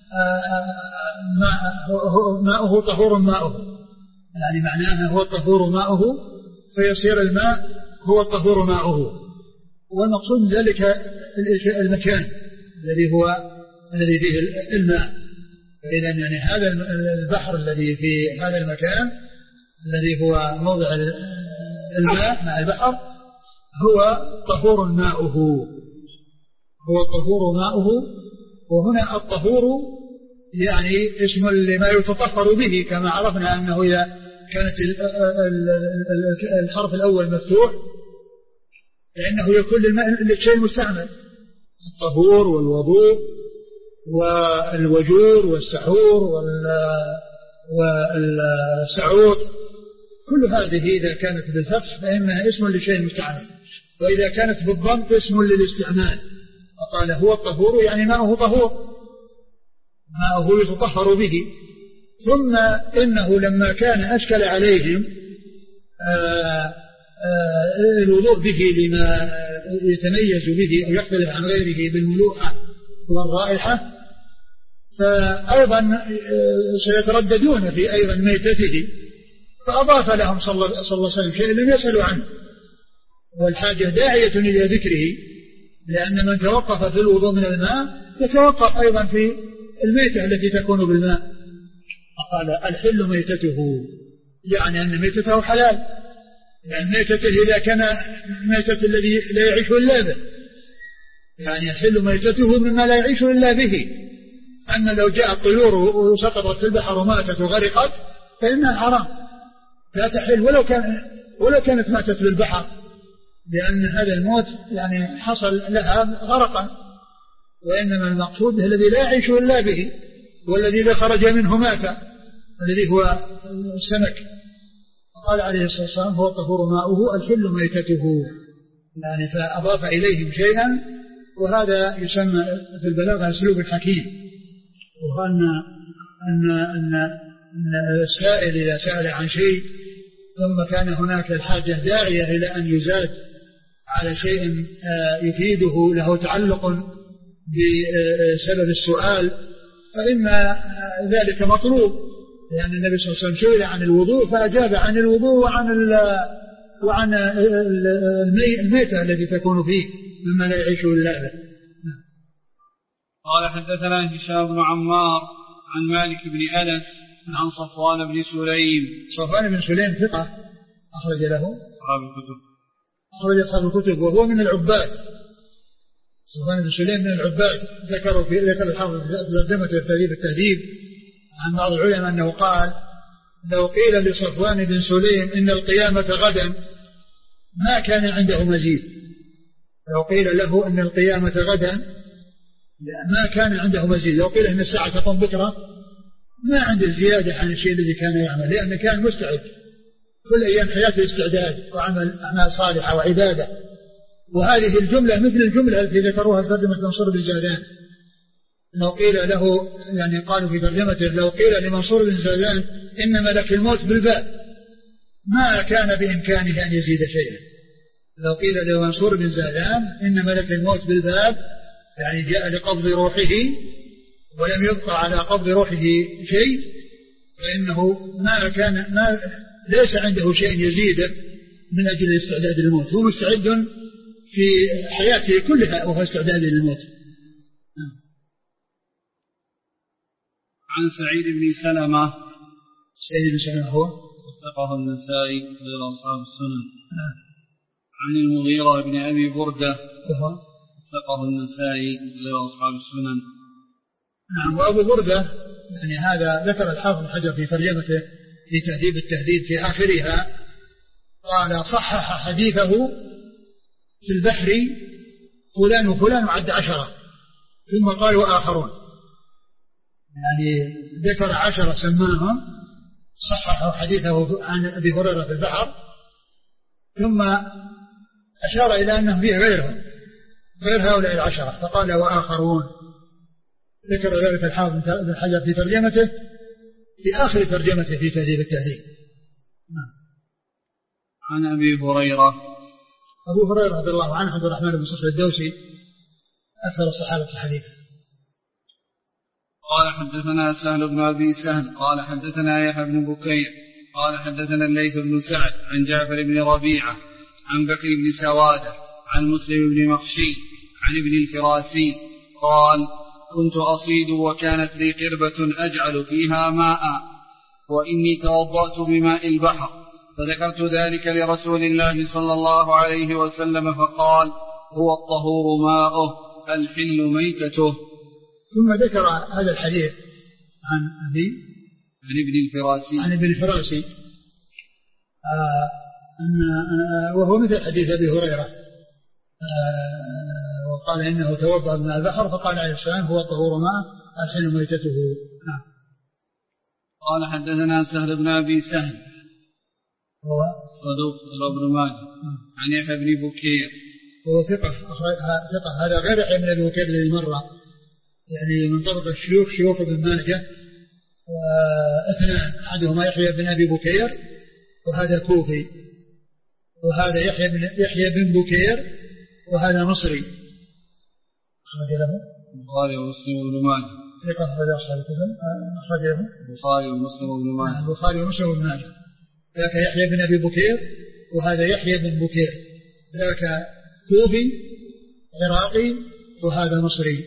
ماؤه طهور ماؤه، يعني معناها هو الطهور ماؤه، فيصير الماء هو الطهور ماؤه. والمقصود من ذلك المكان الذي فيه الماء. فإذا يعني هذا البحر الذي في هذا المكان الذي هو موضع الماء مع البحر هو طهور ماؤه، هو الطهور ماؤه. وهنا الطهور يعني اسم لما يتطهر به، كما عرفنا أنه إذا كانت الحرف الأول مفتوح فإنه يكون للشيء المستعمل، الطهور والوضوء والوجور والسحور والسعود، كل هذه إذا كانت بالفتح فإنها اسم لشيء مستعمل، وإذا كانت بالضم اسم للاستعمال. وقال هو الطهور يعني ماؤه طهور، ماؤه يتطهر به. ثم إنه لما كان أشكل عليهم الوضوء به لما يتميز به أو يختلف عن غيره بالملوحة والرائحة، فأيضا سيترددون في أيضا ميتته، فأضاف لهم صلى الله عليه وسلم شيء لم يسألوا عنه، والحاجة داعية إلى ذكره، لأن من توقف في الوضوء من الماء يتوقف أيضا في الميتة التي تكون بالماء. فقال الحل ميتته، يعني أن ميتته حلال، يعني ميتته إذا كان ميتة الذي لا يعيش إلا به، يعني الحل ميتته مما لا يعيش إلا به. أما لو جاءت طيور وسقطت في البحر وماتت وغرقت فإنها حرام لا تحل، ولو كانت ماتت في البحر، لأن هذا الموت يعني حصل لها غرقا، وإنما المقصود الذي لا يعيش إلا به، والذي إذا خرج منه مات، الذي هو السمك. قال عليه الصلاة والسلام هو الطهور ماؤه الحل ميتته، يعني فأضاف إليهم شيئا، وهذا يسمى في البلاغة أسلوب الحكيم. وأن أن أن أن السائل إذا سأل عن شيء ثم كان هناك الحاجة داعية إلى أن يزاد على شيء يفيده له تعلق بسبب السؤال، فإن ذلك مطلوب، لأن النبي صلى الله عليه وسلم سئل عن الوضوء فأجاب عن الوضوء وعن الميتة التي تكون فيه مما لا يعيش إلا به. قال حدثنا هشام بن عمار عن مالك بن أنس عن صفوان بن سليم. صفوان بن سليم ثقة أخرج له أصحاب الكتب وهو من العباد. صفوان بن سليم من العباد، ذكر الحافظ في ترجمة التهذيب عن بعض العلماء أنه قال لو قيل لصفوان بن سليم إن القيامة غدا ما كان عنده مزيد. لو قيل له إن القيامة غدا ما كان عنده مزيد، لو قيل إن الساعة تقوم بكرة ما عنده زيادة عن الشيء الذي كان يعمل، لأنه كان مستعد كل أيام حياته استعداد وعمل أعمال صالحة وعبادة. وهذه الجملة مثل الجملة التي ذكروها في ترجمة منصور بن زادان. لو قيل له يعني قالوا في ترجمته لو قيل لمنصور بن زادان إن ملك الموت بالباب ما كان بإمكانه أن يزيد شيئا. لو قيل لمنصور بن زادان إن ملك الموت بالباب يعني جاء لقبض روحه ولم يبقى على قبض روحه شيء، فإنه ما ليس عنده شيء يزيده من أجل الاستعداد للموت، هو مستعد في حياته كلها وهو استعداد للموت. عن سعيد بن سلمة. سعيد بن سلمة هو وثقه النسائي غير أصحاب السنن. عن المغيرة بن أبي بردة وثقه النسائي غير أصحاب السنن. نعم. وأبو بردة يعني هذا ذكر الحافظ حجر في ترجمته في تهذيب التهذيب في آخرها قال صحح حديثه في البحر فلان وفلان وعد 10 ثم قال وآخرون، يعني ذكر 10 سماهم صححوا حديثه عن أبي هريرة في البحر، ثم أشار إلى أنه فيه غير هؤلاء 10 فقال وآخرون. ذكر ذلك الحافظ بن حجر في ترجمته في آخر ترجمته في تهذيب التهذيب. عن أبي هريرة. أبو هريرة رضي الله عنه عبد الرحمن بن صخر الدوسي أكثر الصحابة الحديث. قال حدثنا سهل بن أبي سهل قال حدثنا يحيى بن بكير قال حدثنا الليث بن سعد عن جعفر بن ربيعة عن بكر بن سوادة عن مسلم بن مخشي عن ابن الفراسي قال كنت أصيد وكانت لي قربة أجعل فيها ماء وإني توضأت بماء البحر فذكرت ذلك لرسول الله صلى الله عليه وسلم فقال هو الطهور ماؤه الحل ميتته. ثم ذكر هذا الحديث عن ابن الفراسي وهو مثل حديث أبي هريرة وقال إنه توضأ بماء البحر فقال عليه السلام هو الطهور ماء الحل ميتته. قال حدثنا سهل بن أبي سهل هو صدوق ابن ماجه عن يحيى بن بكير هو ثقة هذا غير يحيى بن أبي بكير الذي مر، يعني من طبق شيوخ ابن ماجه واثنان أحدهما يحيى بن أبي بكير وهذا كوفي، وهذا يحيى بن بكير وهذا مصري. أخرج له البخاري ومسلم وابن ماجه. ثقة هذا أصحاب الكتب أخرج له البخاري ومسلم وابن ماجه. البخاري ومسلم وابن ماجه. ذاك يحيى بن أبي بكير وهذا يحيى بن بكير، ذاك كوفي عراقي وهذا مصري.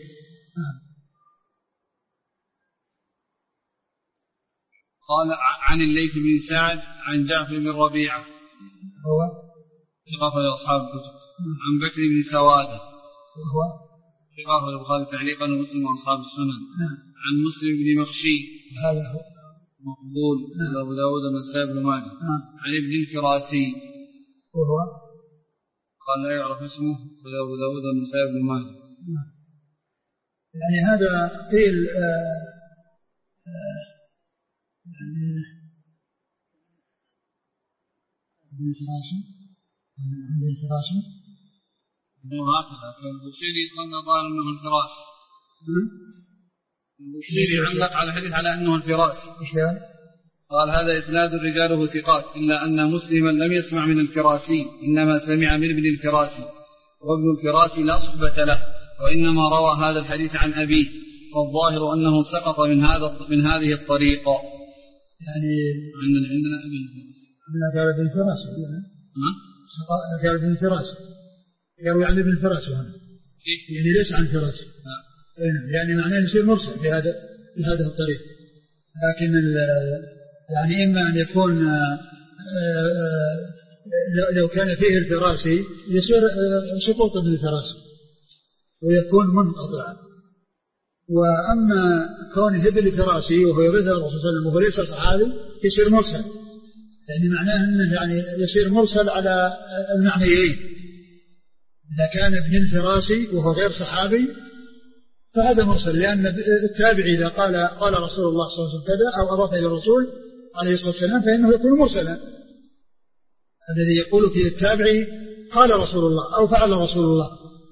قال عن الليث بن سعد عن جعفر بن ربيعة هو ثقة أصحاب الكتب عن بكر بن سوادة وهو ثقة البخاري تعليقا ومسلم وأصحاب السنن. عن مسلم بن مخشي هذا هو مقبول أبو داود والنسائي بن ماجه. عن ابن الفراسي وهو قال لا يعرف اسمه أبو داود والنسائي بن ماجه. يعني هذا قيل يعني ابن الفراشي إنه هكذا البوصيري قال أنه الفراش. البوصيري علق على الحديث على أنه الفراش. قال هذا إسناد رجاله ثقات إلا أن مسلما لم يسمع من الفراسي إنما سمع من ابن الفراسي وابن الفراسي لا صحبة له وإنما روى هذا الحديث عن أبيه والظاهر أنه سقط من هذه الطريقة. يعني عندنا أبي قال ابن الفراسي قال ابن الفراسي يروي عن ابن الفراسي هنا يعني ليس عن الفراسي يعني معناه يصير مرسل بهذا الطريق. لكن يعني إما أن يكون لو كان فيه الفراسي يصير سقوط من الفراسي ويكون منقطع. وأما كونه ابن الفراسي وهو يريد الرسول صلى الله عليه وسلم وهو ليس صحابي يصير مرسل يعني معناه أنه يعني يصير مرسل على المعنيين. إذا كان ابن الفراسي وهو غير صحابي فهذا مرسل لأن التابعي إذا قال رسول الله صلى الله عليه وسلم كذا أو أضاف إلى الرسول عليه الصلاة والسلام فإنه يكون مرسلا. الذي يقول فيه التابعي قال رسول الله أو فعل رسول الله.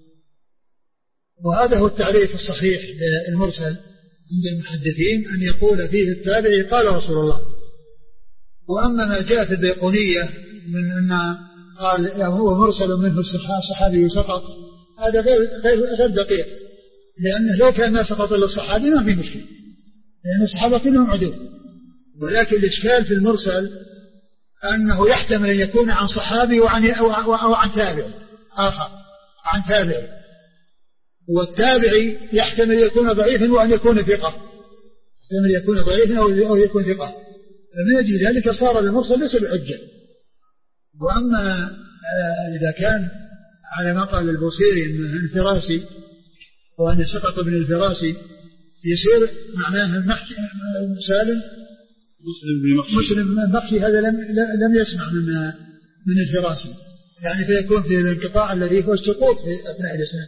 وهذا هو التعريف الصحيح للمرسل عند المحدثين أن يقول فيه التابعي قال رسول الله. وأما ما جاء في البيقونية من أن قال هو مرسل منه الصحابي سقط هذا غير دقيق لأنه لو كان ما سقط إلا الصحابي ما في مشكلة لأن الصحابة كلهم عدول. ولكن الإشكال في المرسل أنه يحتمل أن يكون عن صحابي أو عن تابعي آخر عن تابعي والتابعي يحتمل يكون ضعيفا وأن يكون ثقة يحتمل يكون ضعيفا أو يكون ثقة. فمن أجل ذلك صار المرسل ليس بحجة. وأما إذا كان على ما قال البوصيري أنه الفراسي وأن سقط ابن الفراسي يصير معناه المحكي سالم مسلم المحكي هذا لم يسمع من الفراسي يعني فيكون في الانقطاع الذي هو السقوط في أثناء الإسناد.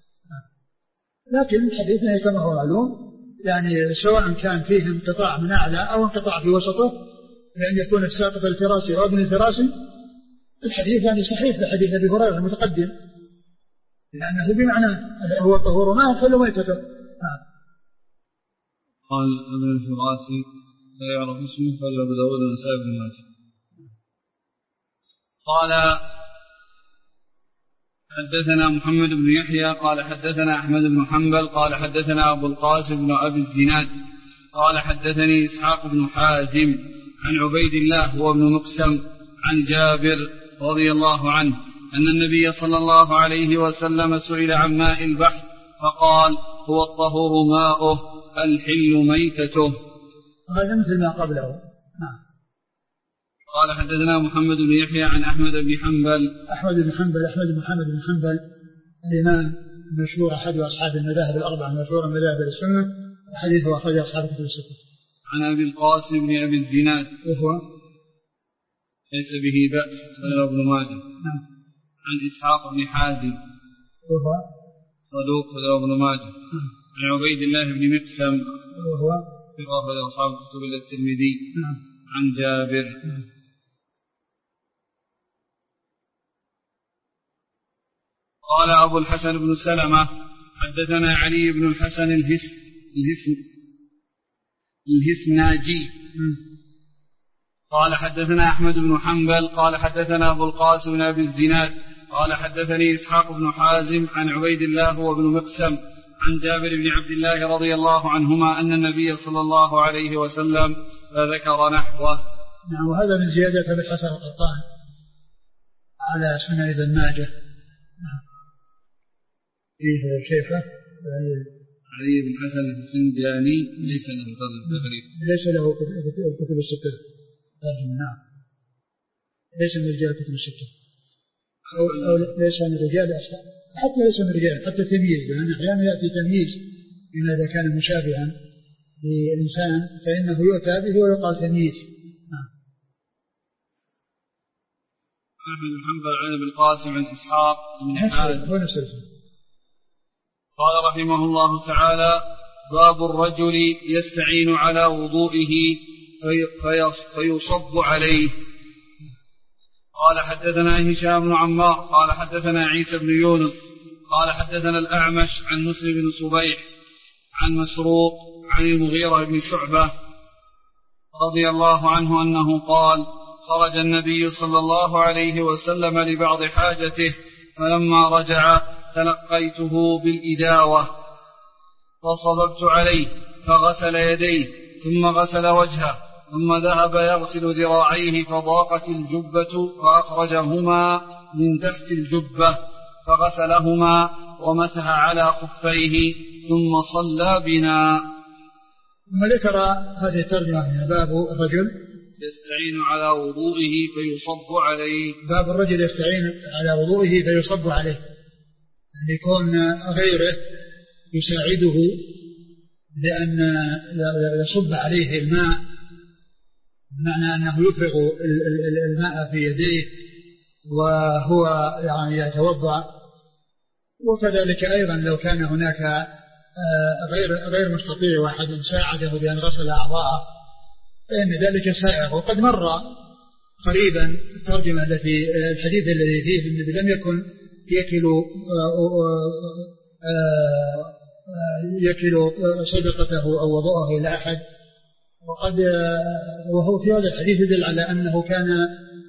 لكن حديثنا كما هو معلوم يعني سواء كان فيه انقطاع من أعلى أو انقطاع في وسطه لأن يكون الساقط الفراسي أو ابن الفراسي الحديث يعني صحيح في حديث أبي هريرة المتقدم لأنه بمعنى هو الطهور ما يحل ميتته. قال ابن الفراسي لا يعرف اسمه فقال أبو داود والنسائي بن ماجه. قال حدثنا محمد بن يحيى قال حدثنا أحمد بن حنبل قال حدثنا أبو القاسم بن أبي الزناد قال حدثني إسحاق بن حازم عن عبيد الله هو ابن مقسم عن جابر رضي الله عنه أن النبي صلى الله عليه وسلم سئل عن ماء البحر فقال هو الطهور ماؤه الحل ميتته. هذا مثل ما قبله. قال حدثنا محمد بن يحيى عن أحمد بن حنبل أحمد بن محمد بن حنبل الإمام المشهور أحد أصحاب المذاهب الأربعة المشهورة من مذاهب السنة وحديثه أخرج أصحاب الكتب الستة. عن أبي القاسم بن أبي الزناد وهو ليس به بأس قال ابن ماجه. عن إسحاق بن حازم وهو صدوق قال ابن ماجه. عن عبيد الله بن مقسم وهو ثقة قال أصحاب الكتب إلا الترمذي. عن جابر. قال أبو الحسن بن سلمة حدثنا علي بن الحسن الهسناجي قال حدثنا أحمد بن حنبل قال حدثنا أبو القاسم بن أبي الزناد قال حدثني إسحاق بن حازم عن عبيد الله وابن مقسم عن جابر بن عبد الله رضي الله عنهما أن النبي صلى الله عليه وسلم فذكر نحوه. نعم. وهذا من زيادة أبي الحسن القطان على سنن ابن ماجه. فيه شيخه علي بن حسن السندياني ليس له تقريب ليس له كتب الستة. نعم ليس من رجال كتب الستة أو ليس من رجال أصلا حتى ليس من رجال حتى تمييز لأن أحيانا يأتي تمييز بما إذا كان مشابها للإنسان فإنه يؤتى به ويقال تمييز. أحمد بن حنبل عن ابن القاسم عن إسحاق بن حازم. قال رحمه الله تعالى: باب الرجل يستعين على وضوئه فيصب عليه. قال حدثنا هشام بن عمار قال حدثنا عيسى بن يونس قال حدثنا الأعمش عن مسلم بن صبيح عن مسروق عن المغيرة بن شعبة رضي الله عنه أنه قال: خرج النبي صلى الله عليه وسلم لبعض حاجته، فلما رجع تلقيته بالإداوة فصببت عليه فغسل يديه ثم غسل وجهه ثم ذهب يغسل ذراعيه فضاقت الجبة فأخرجهما من تحت الجبة فغسلهما ومسح على خفيه ثم صلى بنا. ثم ذكر هذه الترجمة: باب الرجل يستعين على وضوئه فيصب عليه. باب الرجل يستعين على وضوئه فيصب عليه، أن يكون غيره يساعده بأن يصب عليه الماء، بمعنى أنه يفرغ الماء في يديه وهو يعني يتوضأ. وكذلك أيضا لو كان هناك غير مستطيع واحد ساعده بأن غسل أعضاءه فإن ذلك سائغ. وقد مر قريبا الترجمة الحديث الذي فيه النبي لم يكن يكل صدقته أو وضوءه إلى أحد، وهو في هذا الحديث يدل على أنه كان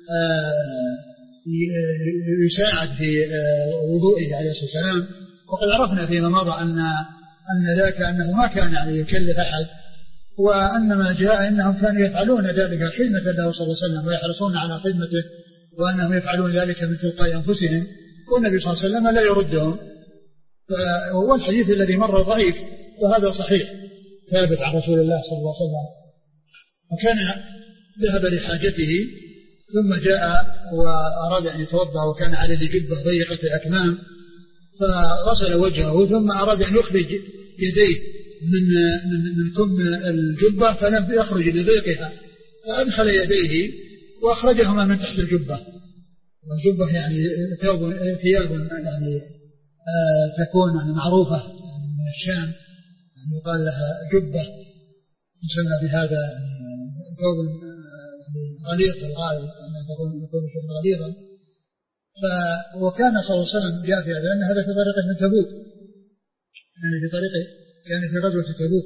يساعد في وضوئه عليه الصلاة والسلام. وقد عرفنا فيما مضى أن ذاك أنه ما كان يعني يكلف أحد، وأنما جاء إنهم كانوا يفعلون ذلك خدمة له صلى الله عليه وسلم ويحرصون على خدمته، وأنهم يفعلون ذلك من تلقاء أنفسهم، والنبي صلى الله عليه وسلم لا يردهم. والحديث الذي مر ضعيف وهذا صحيح ثابت عن رسول الله صلى الله عليه وسلم. وكان ذهب لحاجته ثم جاء وأراد أن يتوضأ وكان عليه جبة ضيقة الأكمام، فغسل وجهه ثم أراد أن يخرج يديه من كم الجبة فلم يخرج لضيقها، فأدخل يديه وأخرجهما من تحت الجبة. والجبة يعني ثياب يعني تكون يعني معروفة يعني من الشام، يعني يقال لها جبة تسمى بهذا، يعني ثوب غليظ في الغالب أنها يكون شيئا غليظا. وكان صلى الله عليه وسلم جاء في هذا أن هذا في طريقه من تبوك، يعني في طريقه كان في غزوة تبوك.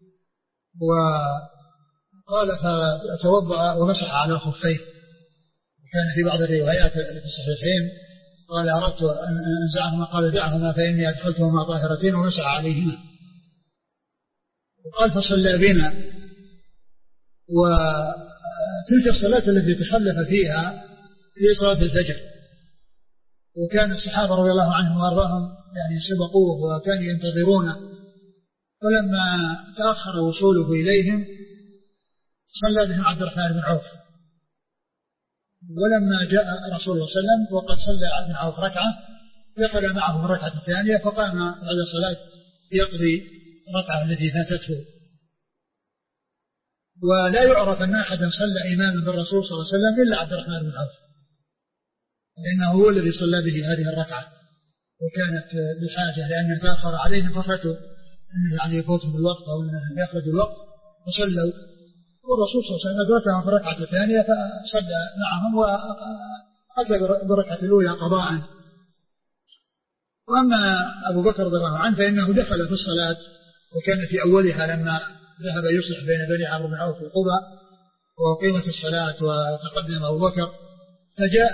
وقال فتوضأ ومسح على خفيه. وكان في بعض الروايات في الصحيحين قال أردت أن أنزعهما، قال دعهما فإني أدخلتهما طاهرتين، ومسح عليهما. وقال فصلى بنا. وتلك الصلاة التي تخلف فيها هي صلاة الفجر، وكان الصحابة رضي الله عنهم وارضاهم يعني سبقوه وكانوا ينتظرونه، فلما تأخر وصوله إليهم صلى بهم عبد الرحمن بن عوف. ولما جاء رسول الله صلى الله عليه وسلم وقد صلى عبد بن عوف ركعة دخل معه في الركعة الثانية، فقام بعد الصلاة يقضي الركعة التي فاتته. ولا يعرف أن أحدا صلى إماما بالرسول صلى الله عليه وسلم إلا عبد الرحمن بن عوف، لأنه هو الذي صلى به هذه الركعة، وكانت بحاجة لأنه تأخر عليهم ففتوا أنه يعني يفوتهم الوقت أو أنه يخرج الوقت فصلوا، والرسول صلى الله عليه وسلم أدركهم في الركعة الثانية فصلى معهم وأتى بالركعة الأولى قضاء. وأما أبو بكر رضي الله عنه فإنه دخل في الصلاة وكان في أولها لما ذهب يصلح بين بني عمرو بن عوف في قباء وقيمة الصلاة وتقدم أبو بكر، فجاء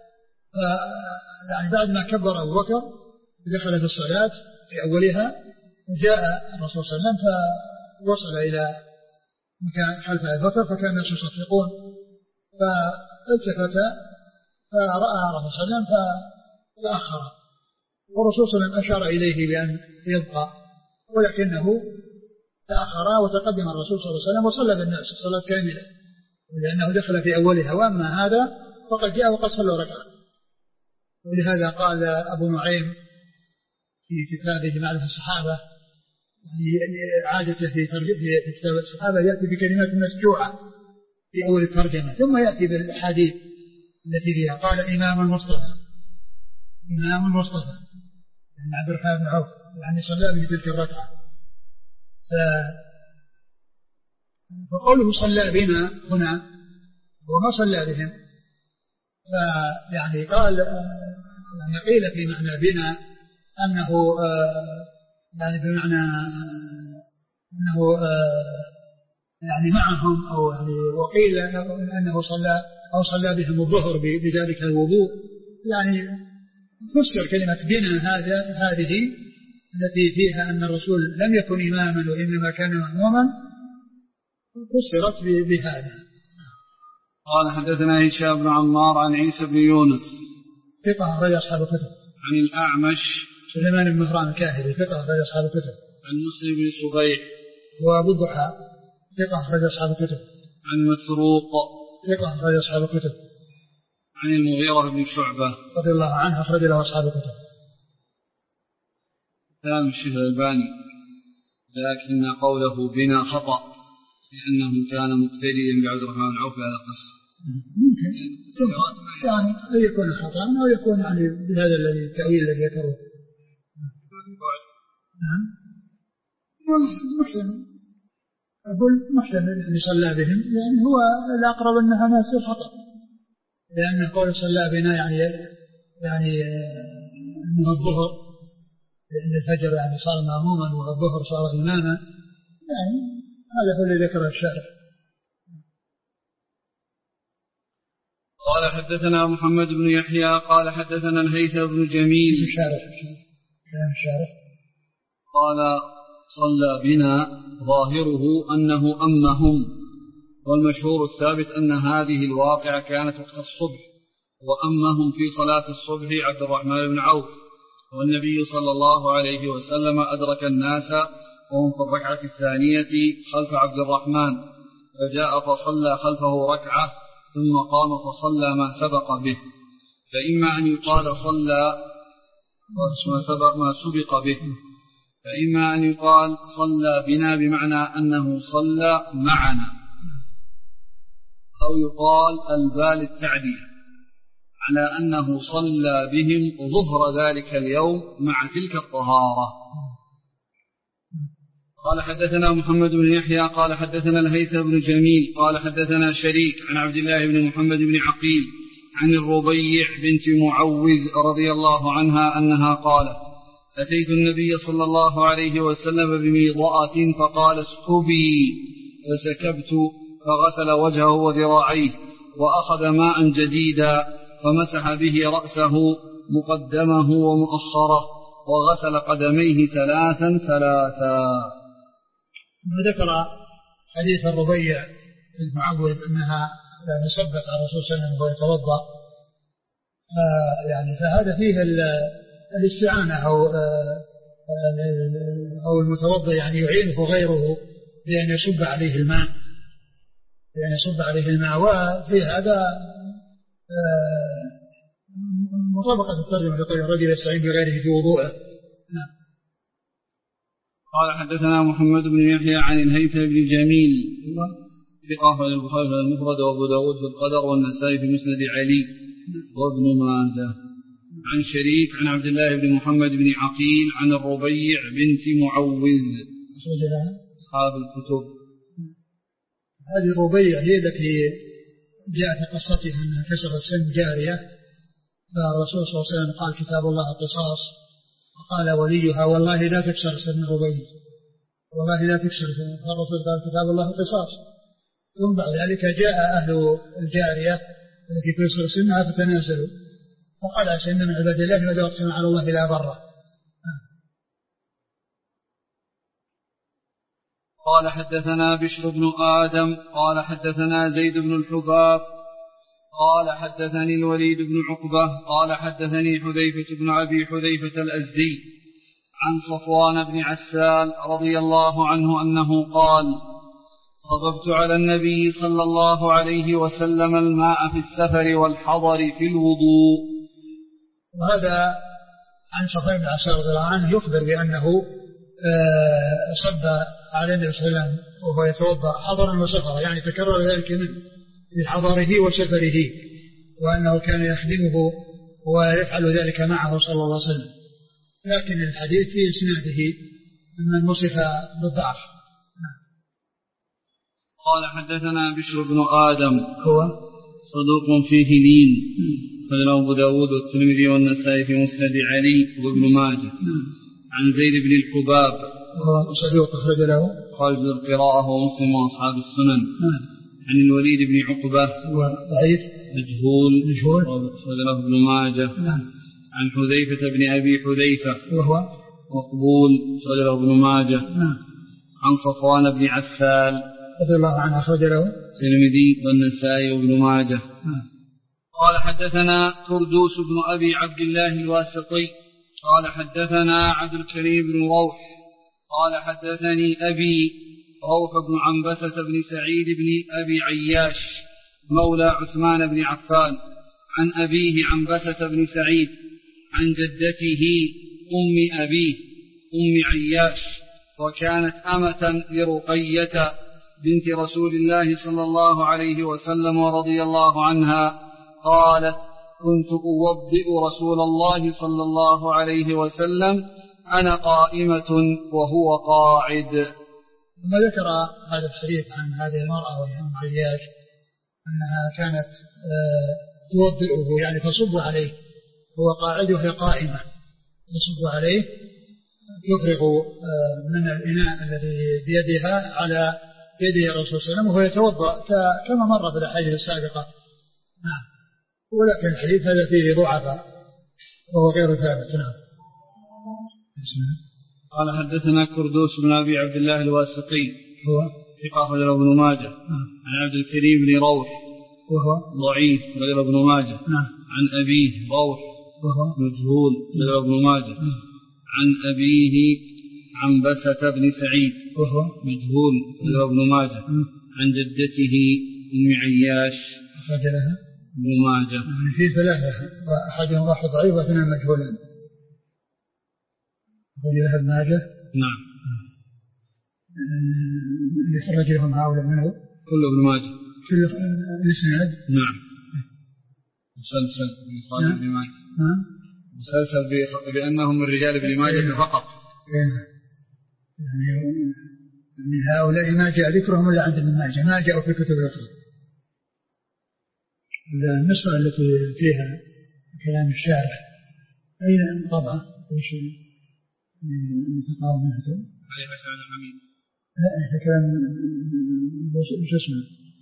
يعني بعد ما كبر أبو بكر دخل في الصلاة في أولها، وجاء الرسول صلى الله عليه وسلم فوصل إلى مكان خلف أبي بكر فكان الناس يصفقون، فالتفت فرأى الرسول صلى الله عليه وسلم فتأخر، والرسول صلى الله عليه وسلم أشار إليه بأن يبقى، ولكنه تأخر وتقدم الرسول صلى الله عليه وسلم وصلى بالناس الصلاة كاملة لأنه دخل في أولها. وأما هذا فقد جاء وقد صلى ركعة. ولهذا قال أبو نعيم في كتابه معرفة الصحابة يعني عادته في كتاب الصحابة يأتي بكلمات مسجوعة في أول الترجمة ثم يأتي بالحديث التي فيها قال إمام المصطفى يعني عبد الرحمن بن عوف يعني صلى به تلك الركعة. فقوله صلى بنا هنا وما صلى بهم، فيعني قال يعني قيل في معنى بنا أنه يعني بمعنى أنه يعني معهم، أو يعني وقيل أنه صلى بهم الظهر بذلك الوضوء. يعني فسر كلمة بنا هذه التي فيها أن الرسول لم يكن إماما وإنما كان مأموما، فسرت بهذا. قال حدثنا هشام بن عمار عن عيسى بن يونس ثقة أخرج أصحاب الكتب. عن الأعمش سليمان بن مهران الكاهلي ثقة أخرج أصحاب الكتب. عن مسلم بن صبيح وأبو الضحى ثقة أخرج أصحاب الكتب. عن مسروق ثقة أخرج أصحاب الكتب. عن المغيرة بن شعبة رضي الله عنه أخرج له أصحاب الكتب. كلام الشيخ الألباني لكن قوله بنا خطأ لأنه كان مقتديا بعبد الرحمن بن عوف على القصة. ممكن يعني أن يكون خطأ أو يكون يعني بهذا التأويل الذي ذكره. نعم محتمل، أقول محتمل أن يصلى بهم، يعني هو الأقرب أنها ما يصير خطأ، لأن قول صلى بنا يعني أنه الظهر، لأن الفجر يعني صار مأموما والظهر صار إماما، يعني هذا هو الذي ذكره الشارع. قال حدثنا محمد بن يحيى قال حدثنا الهيثم بن جميل الشارع قال صلى بنا ظاهره أنه أمهم، والمشهور الثابت أن هذه الواقعة كانت وقت الصبح، وأمهم في صلاة الصبح عبد الرحمن بن عوف، والنبي صلى الله عليه وسلم أدرك الناس وهم في الركعة الثانية خلف عبد الرحمن، فجاء فصلى خلفه ركعة ثم قام فصلى ما سبق به، فإما أن يقال صلى ما سبق به، فإما أن يقال صلى بنا بمعنى أنه صلى معنا، أو يقال البال التعدية على أنه صلى بهم ظهر ذلك اليوم مع تلك الطهارة. قال حدثنا محمد بن يحيى قال حدثنا الهيثم بن جميل قال حدثنا شريك عن عبد الله بن محمد بن عقيل عن الربيع بنت معوذ رضي الله عنها أنها قالت: أتيت النبي صلى الله عليه وسلم بميضأة فقال: اسكبي، فسكبت فغسل وجهه وذراعيه وأخذ ماء جديدا فمسح به رأسه مقدمه ومؤخره وغسل قدميه ثلاثا. ذكر حديث الربيع بنت معوذ أنها نسبت على الرسول صلى الله عليه وسلم وهو يتوضأ، يعني فهذا فيه الاستعانة أو المتوضأ يعني يعينه غيره بأن يصب عليه الماء، وفي هذا مطابقة الترجمة لقول الرجل يستعين بغيره في وضوءه. نعم. قال حدثنا محمد بن يحيى عن الهيثم بن جميل ثقة أخرج البخاري في المفرد وأبو داود في القدر والنسائي في مسند علي وابن ماجه. عن شريك عن عبد الله بن محمد بن عقيل عن الربيع بنت معوذ أصحاب الكتب. هذه الربيع هي التي جاء في قصتها أنها كسرت سن جارية، فالرسول صلى الله عليه وسلم قال: كتاب الله قصاص، وقال وليها: والله لا تكسر سن ربيع، والله لا تكسر سن، فالرسول قال: كتاب الله قصاص. ثم بعد ذلك جاء أهل الجارية التي كسر سنها فتنازلوا، فقال: عسى إن من عباد الله ما يقسم على الله لا بره. قال حدثنا بشر بن آدم قال حدثنا زيد بن الحباب قال حدثني الوليد بن عقبة قال حدثني حذيفة بن أبي حذيفة الأزدي عن صفوان بن عسال رضي الله عنه أنه قال: صببت على النبي صلى الله عليه وسلم الماء في السفر والحضر في الوضوء. وهذا عن صفوان بن عسال رضي الله عنه يخبر بأنه صب على النبي صلى الله عليه وسلم وهو يتوضأ حضرا وسفرا، يعني تكرر ذلك منه في حضره وسفره، وأنه كان يخدمه ويفعل ذلك معه صلى الله عليه وسلم. لكن الحديث في إسناده من وصف بالضعف. قال حدثنا بشر بن آدم هو صدوق فيه لين، قال أبو داود والترمذي والنسائي في مسند علي وابن ماجه. عن زيد بن الحباب وهو صدوق أخرج له خالد القراءة ومسلم وأصحاب السنن. عن الوليد بن عقبة وضعيف مجهول أخرج له ابن ماجه. عن حذيفة بن أبي حذيفة وهو مقبول أخرج له ابن ماجه. عن صفوان بن عسال رضي الله عنه أخرج له الترمذي والنسائي وابن ماجه. قال حدثنا كردوس بن أبي عبد الله الواسطي قال حدثنا عبد الكريم بن روح قال حدثني أبي روح بن عنبسة بن سعيد بن أبي عياش مولى عثمان بن عفان عن أبيه عنبسة بن سعيد عن جدته أم أبيه أم عياش وكانت أمة لرقية بنت رسول الله صلى الله عليه وسلم ورضي الله عنها قالت كنت أوضئ رسول الله صلى الله عليه وسلم أنا قائمة وهو قاعد. ثم ذكر هذا الحديث عن هذه المرأة وهي أم عياش أنها كانت توضئه يعني تصب عليه هو قاعد وهي قائمة تصب عليه تفرغ من الإناء الذي بيدها على يد الرسول صلى الله عليه وسلم وهو يتوضأ كما مر في الأحاديث السابقة. ولكن الحديث هذا فيه ضعفاء وهو غير ثابت. قال حدثنا كردوس بن أبي عبد الله الواسطي هو ثقة أخرج له ابن ماجه. عن عبد الكريم بن روح وهو ضعيف أخرج له ابن ماجه. عن أبيه روح وهو مجهول أخرج له ابن ماجه. عن أبيه عنبسة بن سعيد وهو مجهول أخرج له ابن ماجه. عن جدته أم عياش أخرج لها ابن ماجه. في ثلاثة أحدهم واحد ضعيف واثنين مجهولين أخرج لها ابن ماجه. نعم. اللي خرج لهم هؤلاء منه كله ابن ماجه كل الإسناد. نعم. مسلسل بإخراج ابن ماجه. مسلسل بأنهم من رجال ابن ماجه فقط. يعني هؤلاء ما جاء ذكرهم إلا عند ابن ماجه ما جاءوا في الكتب الأخرى. النسخة التي فيها كلام الشارح أين طبعا إيش تقاوم منها عليها سعد الحميد. لا كلام شو اسمه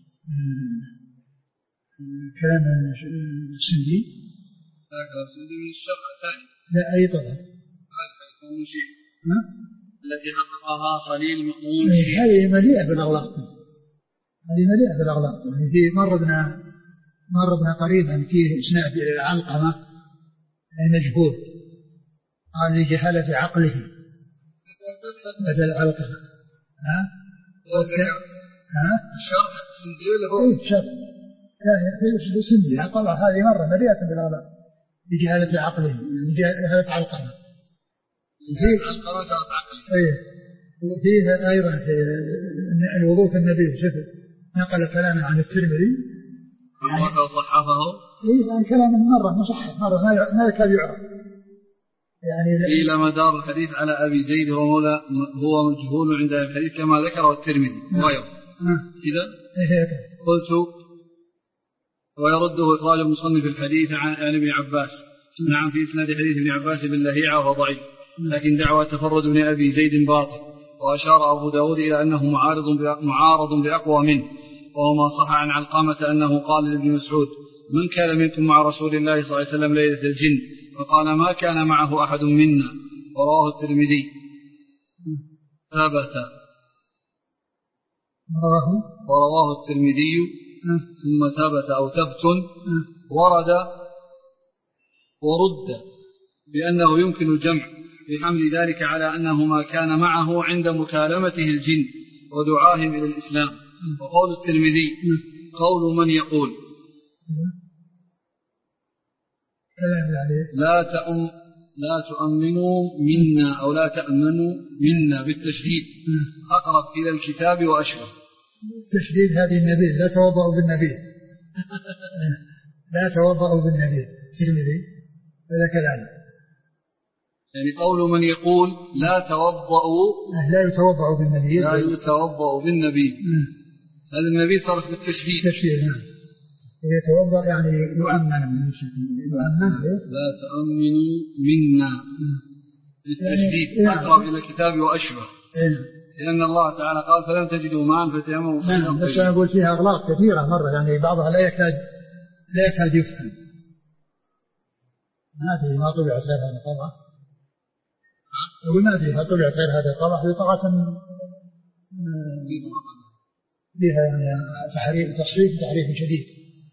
كلام السندي. لا كلام السندي من الشرح الثاني. لا أي طبعا. هذا شيء. التي حققها خليل مأمون. هذه مليئة بالأغلاط. هذه مليئة بالأغلاط. يعني في مرضنا قريبا فيه إسناد إلى العلقمة مجهول قال لجهالة عقله بدل علقمة. الشرح السندي له شرح لا سندي طبعا هذه مرة مليئة بالأغلاط لجهالة عقله يعني جهالة علقمة. علقمة صارت عقله. وفيه أيضا في الوضوء في النبي شوف نقل كلامه عن الترمذي يعني صححه. يعني كلام مرة مصحح مرة ما كان يعرف يعني إلى مدار الحديث على أبي زيد هو مجهول عند الحديث كما ذكره الترمذي وغيره كذا. قلت ويرده إخراج المصنف في الحديث عن ابن عباس. نعم في إسناد حديث ابن عباس باللهيعة وهو ضعيف لكن دعوى تفرد ابن أبي زيد باطل. وأشار أبو داود إلى أنه معارض بأقوى منه وهو ما صح عن علقمة أنه قال لابن مسعود من كان منكم مع رسول الله صلى الله عليه وسلم ليلة الجن فقال ما كان معه أحد منا. ورواه الترمذي ثبت ورواه الترمذي ثم ثبت أو ثبت ورد بأنه يمكن الجمع بحمل ذلك على أنه ما كان معه عند مكالمته الجن ودعاهم إلى الإسلام. وقول الترمذي قول من يقول لا تؤمنوا منا أو لا تأمنوا منا بالتشديد أقرب إلى الكتاب وأشبه. تشديد هذه النبي لا توضأوا بالنبي لا توضأوا بالنبيذ الترمذي هذا كذلك. يعني قول من يقول لا توضأوا لا يتوضأ بالنبيذ، لا يتوضأ بالنبيذ، هذا النبي صرف بالتشبيه. نعم. يتوضأ يعني يؤمن من يؤمن لا تؤمنوا منا بالتشبيه يعني أقرب إلى الكتاب وأشبه. لأن الله تعالى قال فلم تجدوا ماء فتيمموا صعيدا طيبا. بس أنا أقول فيها أغلاط كثيرة مرة، يعني بعضها لا يكاد يفهم. هذه ما طبعت غير هذا طبعا، أقول ما فيها طبعت غير هذا طبعا، هي طبعة فيها يعني تحريف شديد.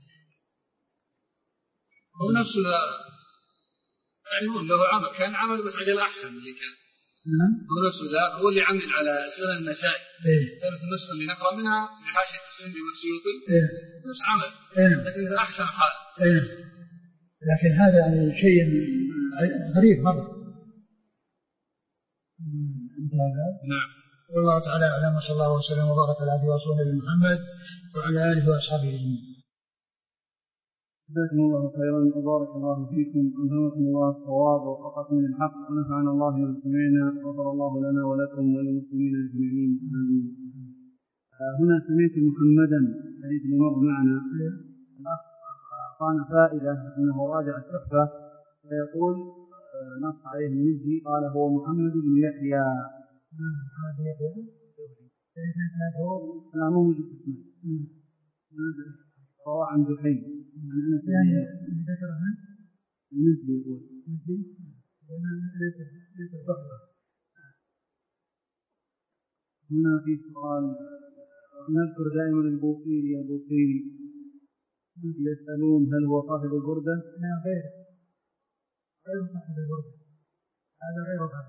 هو نفسه يعني هو له عمل، كان عمل بس على الأحسن اللي كان. هو نفسه هو اللي عمل على سنن النسائي. كانت النسخة اللي نقرأ منها بحاشية السندي والسيوطي نفس عمل، لكن هذا أحسن حال. لكن هذا يعني شيء غريب مرة. نعم. والله تعالى أعلم، وصلى الله وسلم وبارك على عبده ورسوله محمد وعلى آله وأصحابه أجمعين. جزاكم الله خيرا وبارك الله فيكم، ألهمكم الله الصواب ووفقكم للحق ونفعنا الله بما سمعنا وغفر الله لنا ولكم وللمسلمين أجمعين آمين. هنا سمعت محمدا الحديث اللي مر معنا الأخ أعطانا فائدة أنه راجع التحفة فيقول نص عليه المزي قال هو محمد بن يحيى. لا مو موجود اسمه، رواه عن دحين عن أنس يعني ذكرها المزي يقول ليس التحفة. هنا في سؤال نذكر دائما البوصيري يسألون هل هو صاحب البردة؟ لا غير صاحب البردة، هذا غير هذا.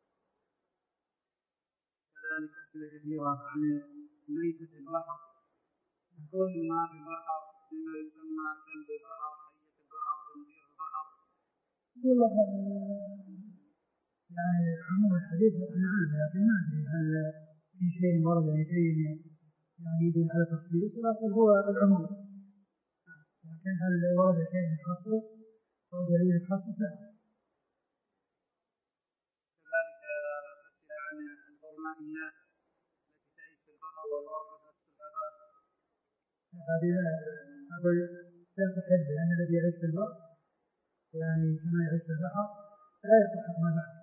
كذلك أسئلة كثيرة عن ميتة البحر، كل ما في البحر مما يسمى كلب البحر، حية البحر، خنزير البحر. والله يعني عموم الحديث نعم، لكن ما أدري هل في شيء ورد يعني يدل على تخصيص، لكن هو العموم. لكن هل ورد شيء يخصص أو دليل يخصص؟ لا. كذلك أسئلة عن البرمائيات التي تعيش في البحر والغرق والسلحفاة. هذه أقول لا تحل، لأن الذي يعيش في البحر يعني كما يعيش في البحر لا يستحق ما بعد.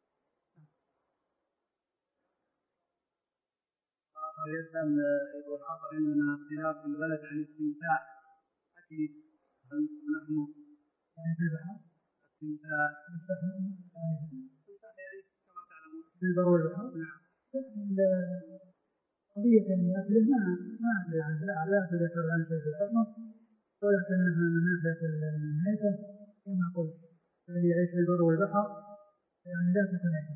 يسأل يقول حصل عندنا اختلاف في البلد عن التمساح أكيد نحن يعني في البحر التمساح يعيش كما تعلمون في البر والبحر. قضية يعني أكله ما أدري عنه، لا أتذكر عن شيء في الحكمة، ولكنها من ناحية الميتة كما قلت الذي يعيش في البر والبحر يعني لا تتناسب.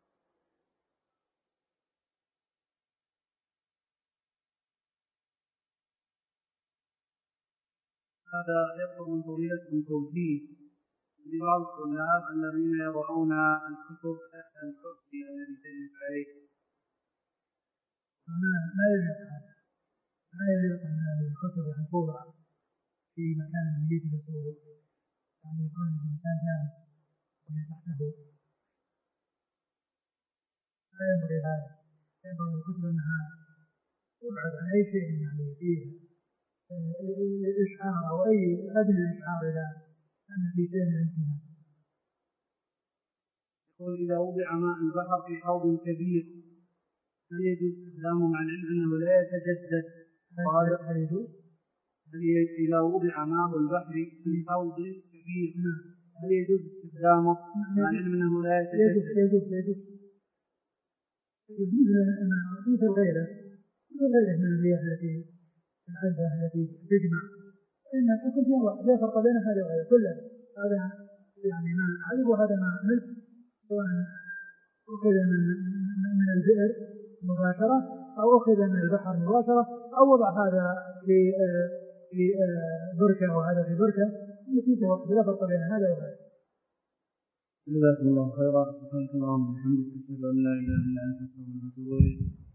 هذا يطلب من فضيلتكم توجيه لبعض الطلاب الذين يضعون الكتب تحت الكرسي الذي تجلس عليه. ما يليق أن الكتب توضع في مكان يجلس يعني يكون الإنسان جالس وتحته، لا ينبغي هذا. ينبغي الكتب أنها تبعد عن أي شيء يعني فيه إشعار أو أي أدنى إشعار إلى أن في شيء انتهى. يقول إذا وضع ماء البحر في حوض كبير هل يجوز استخدامه مع العلم أنه لا يتجدد؟ هل يجوز؟ إذا وضع ماء البحر في حوض كبير هل يجوز استخدامه مع العلم أنه لا يتجدد؟ يجوز مثل غيره من الرياح التي العذبة التي تجمع، فإن الحكم فيها واحد، لا فرق بين هذا وهذا كله. هذا يعني ما عذب وهذا ما ملك، سواء أخذ من البئر مباشرة أو أخذ من البحر مباشرة أو وضع هذا في بركة وهذا في بركة، نتيجة واحدة لا فرق بين هذا وهذا. جزاكم الله خيرا. سبحانك اللهم وبحمدك أشهد أن لا إله إلا أنت أستغفرك وأتوب إليك.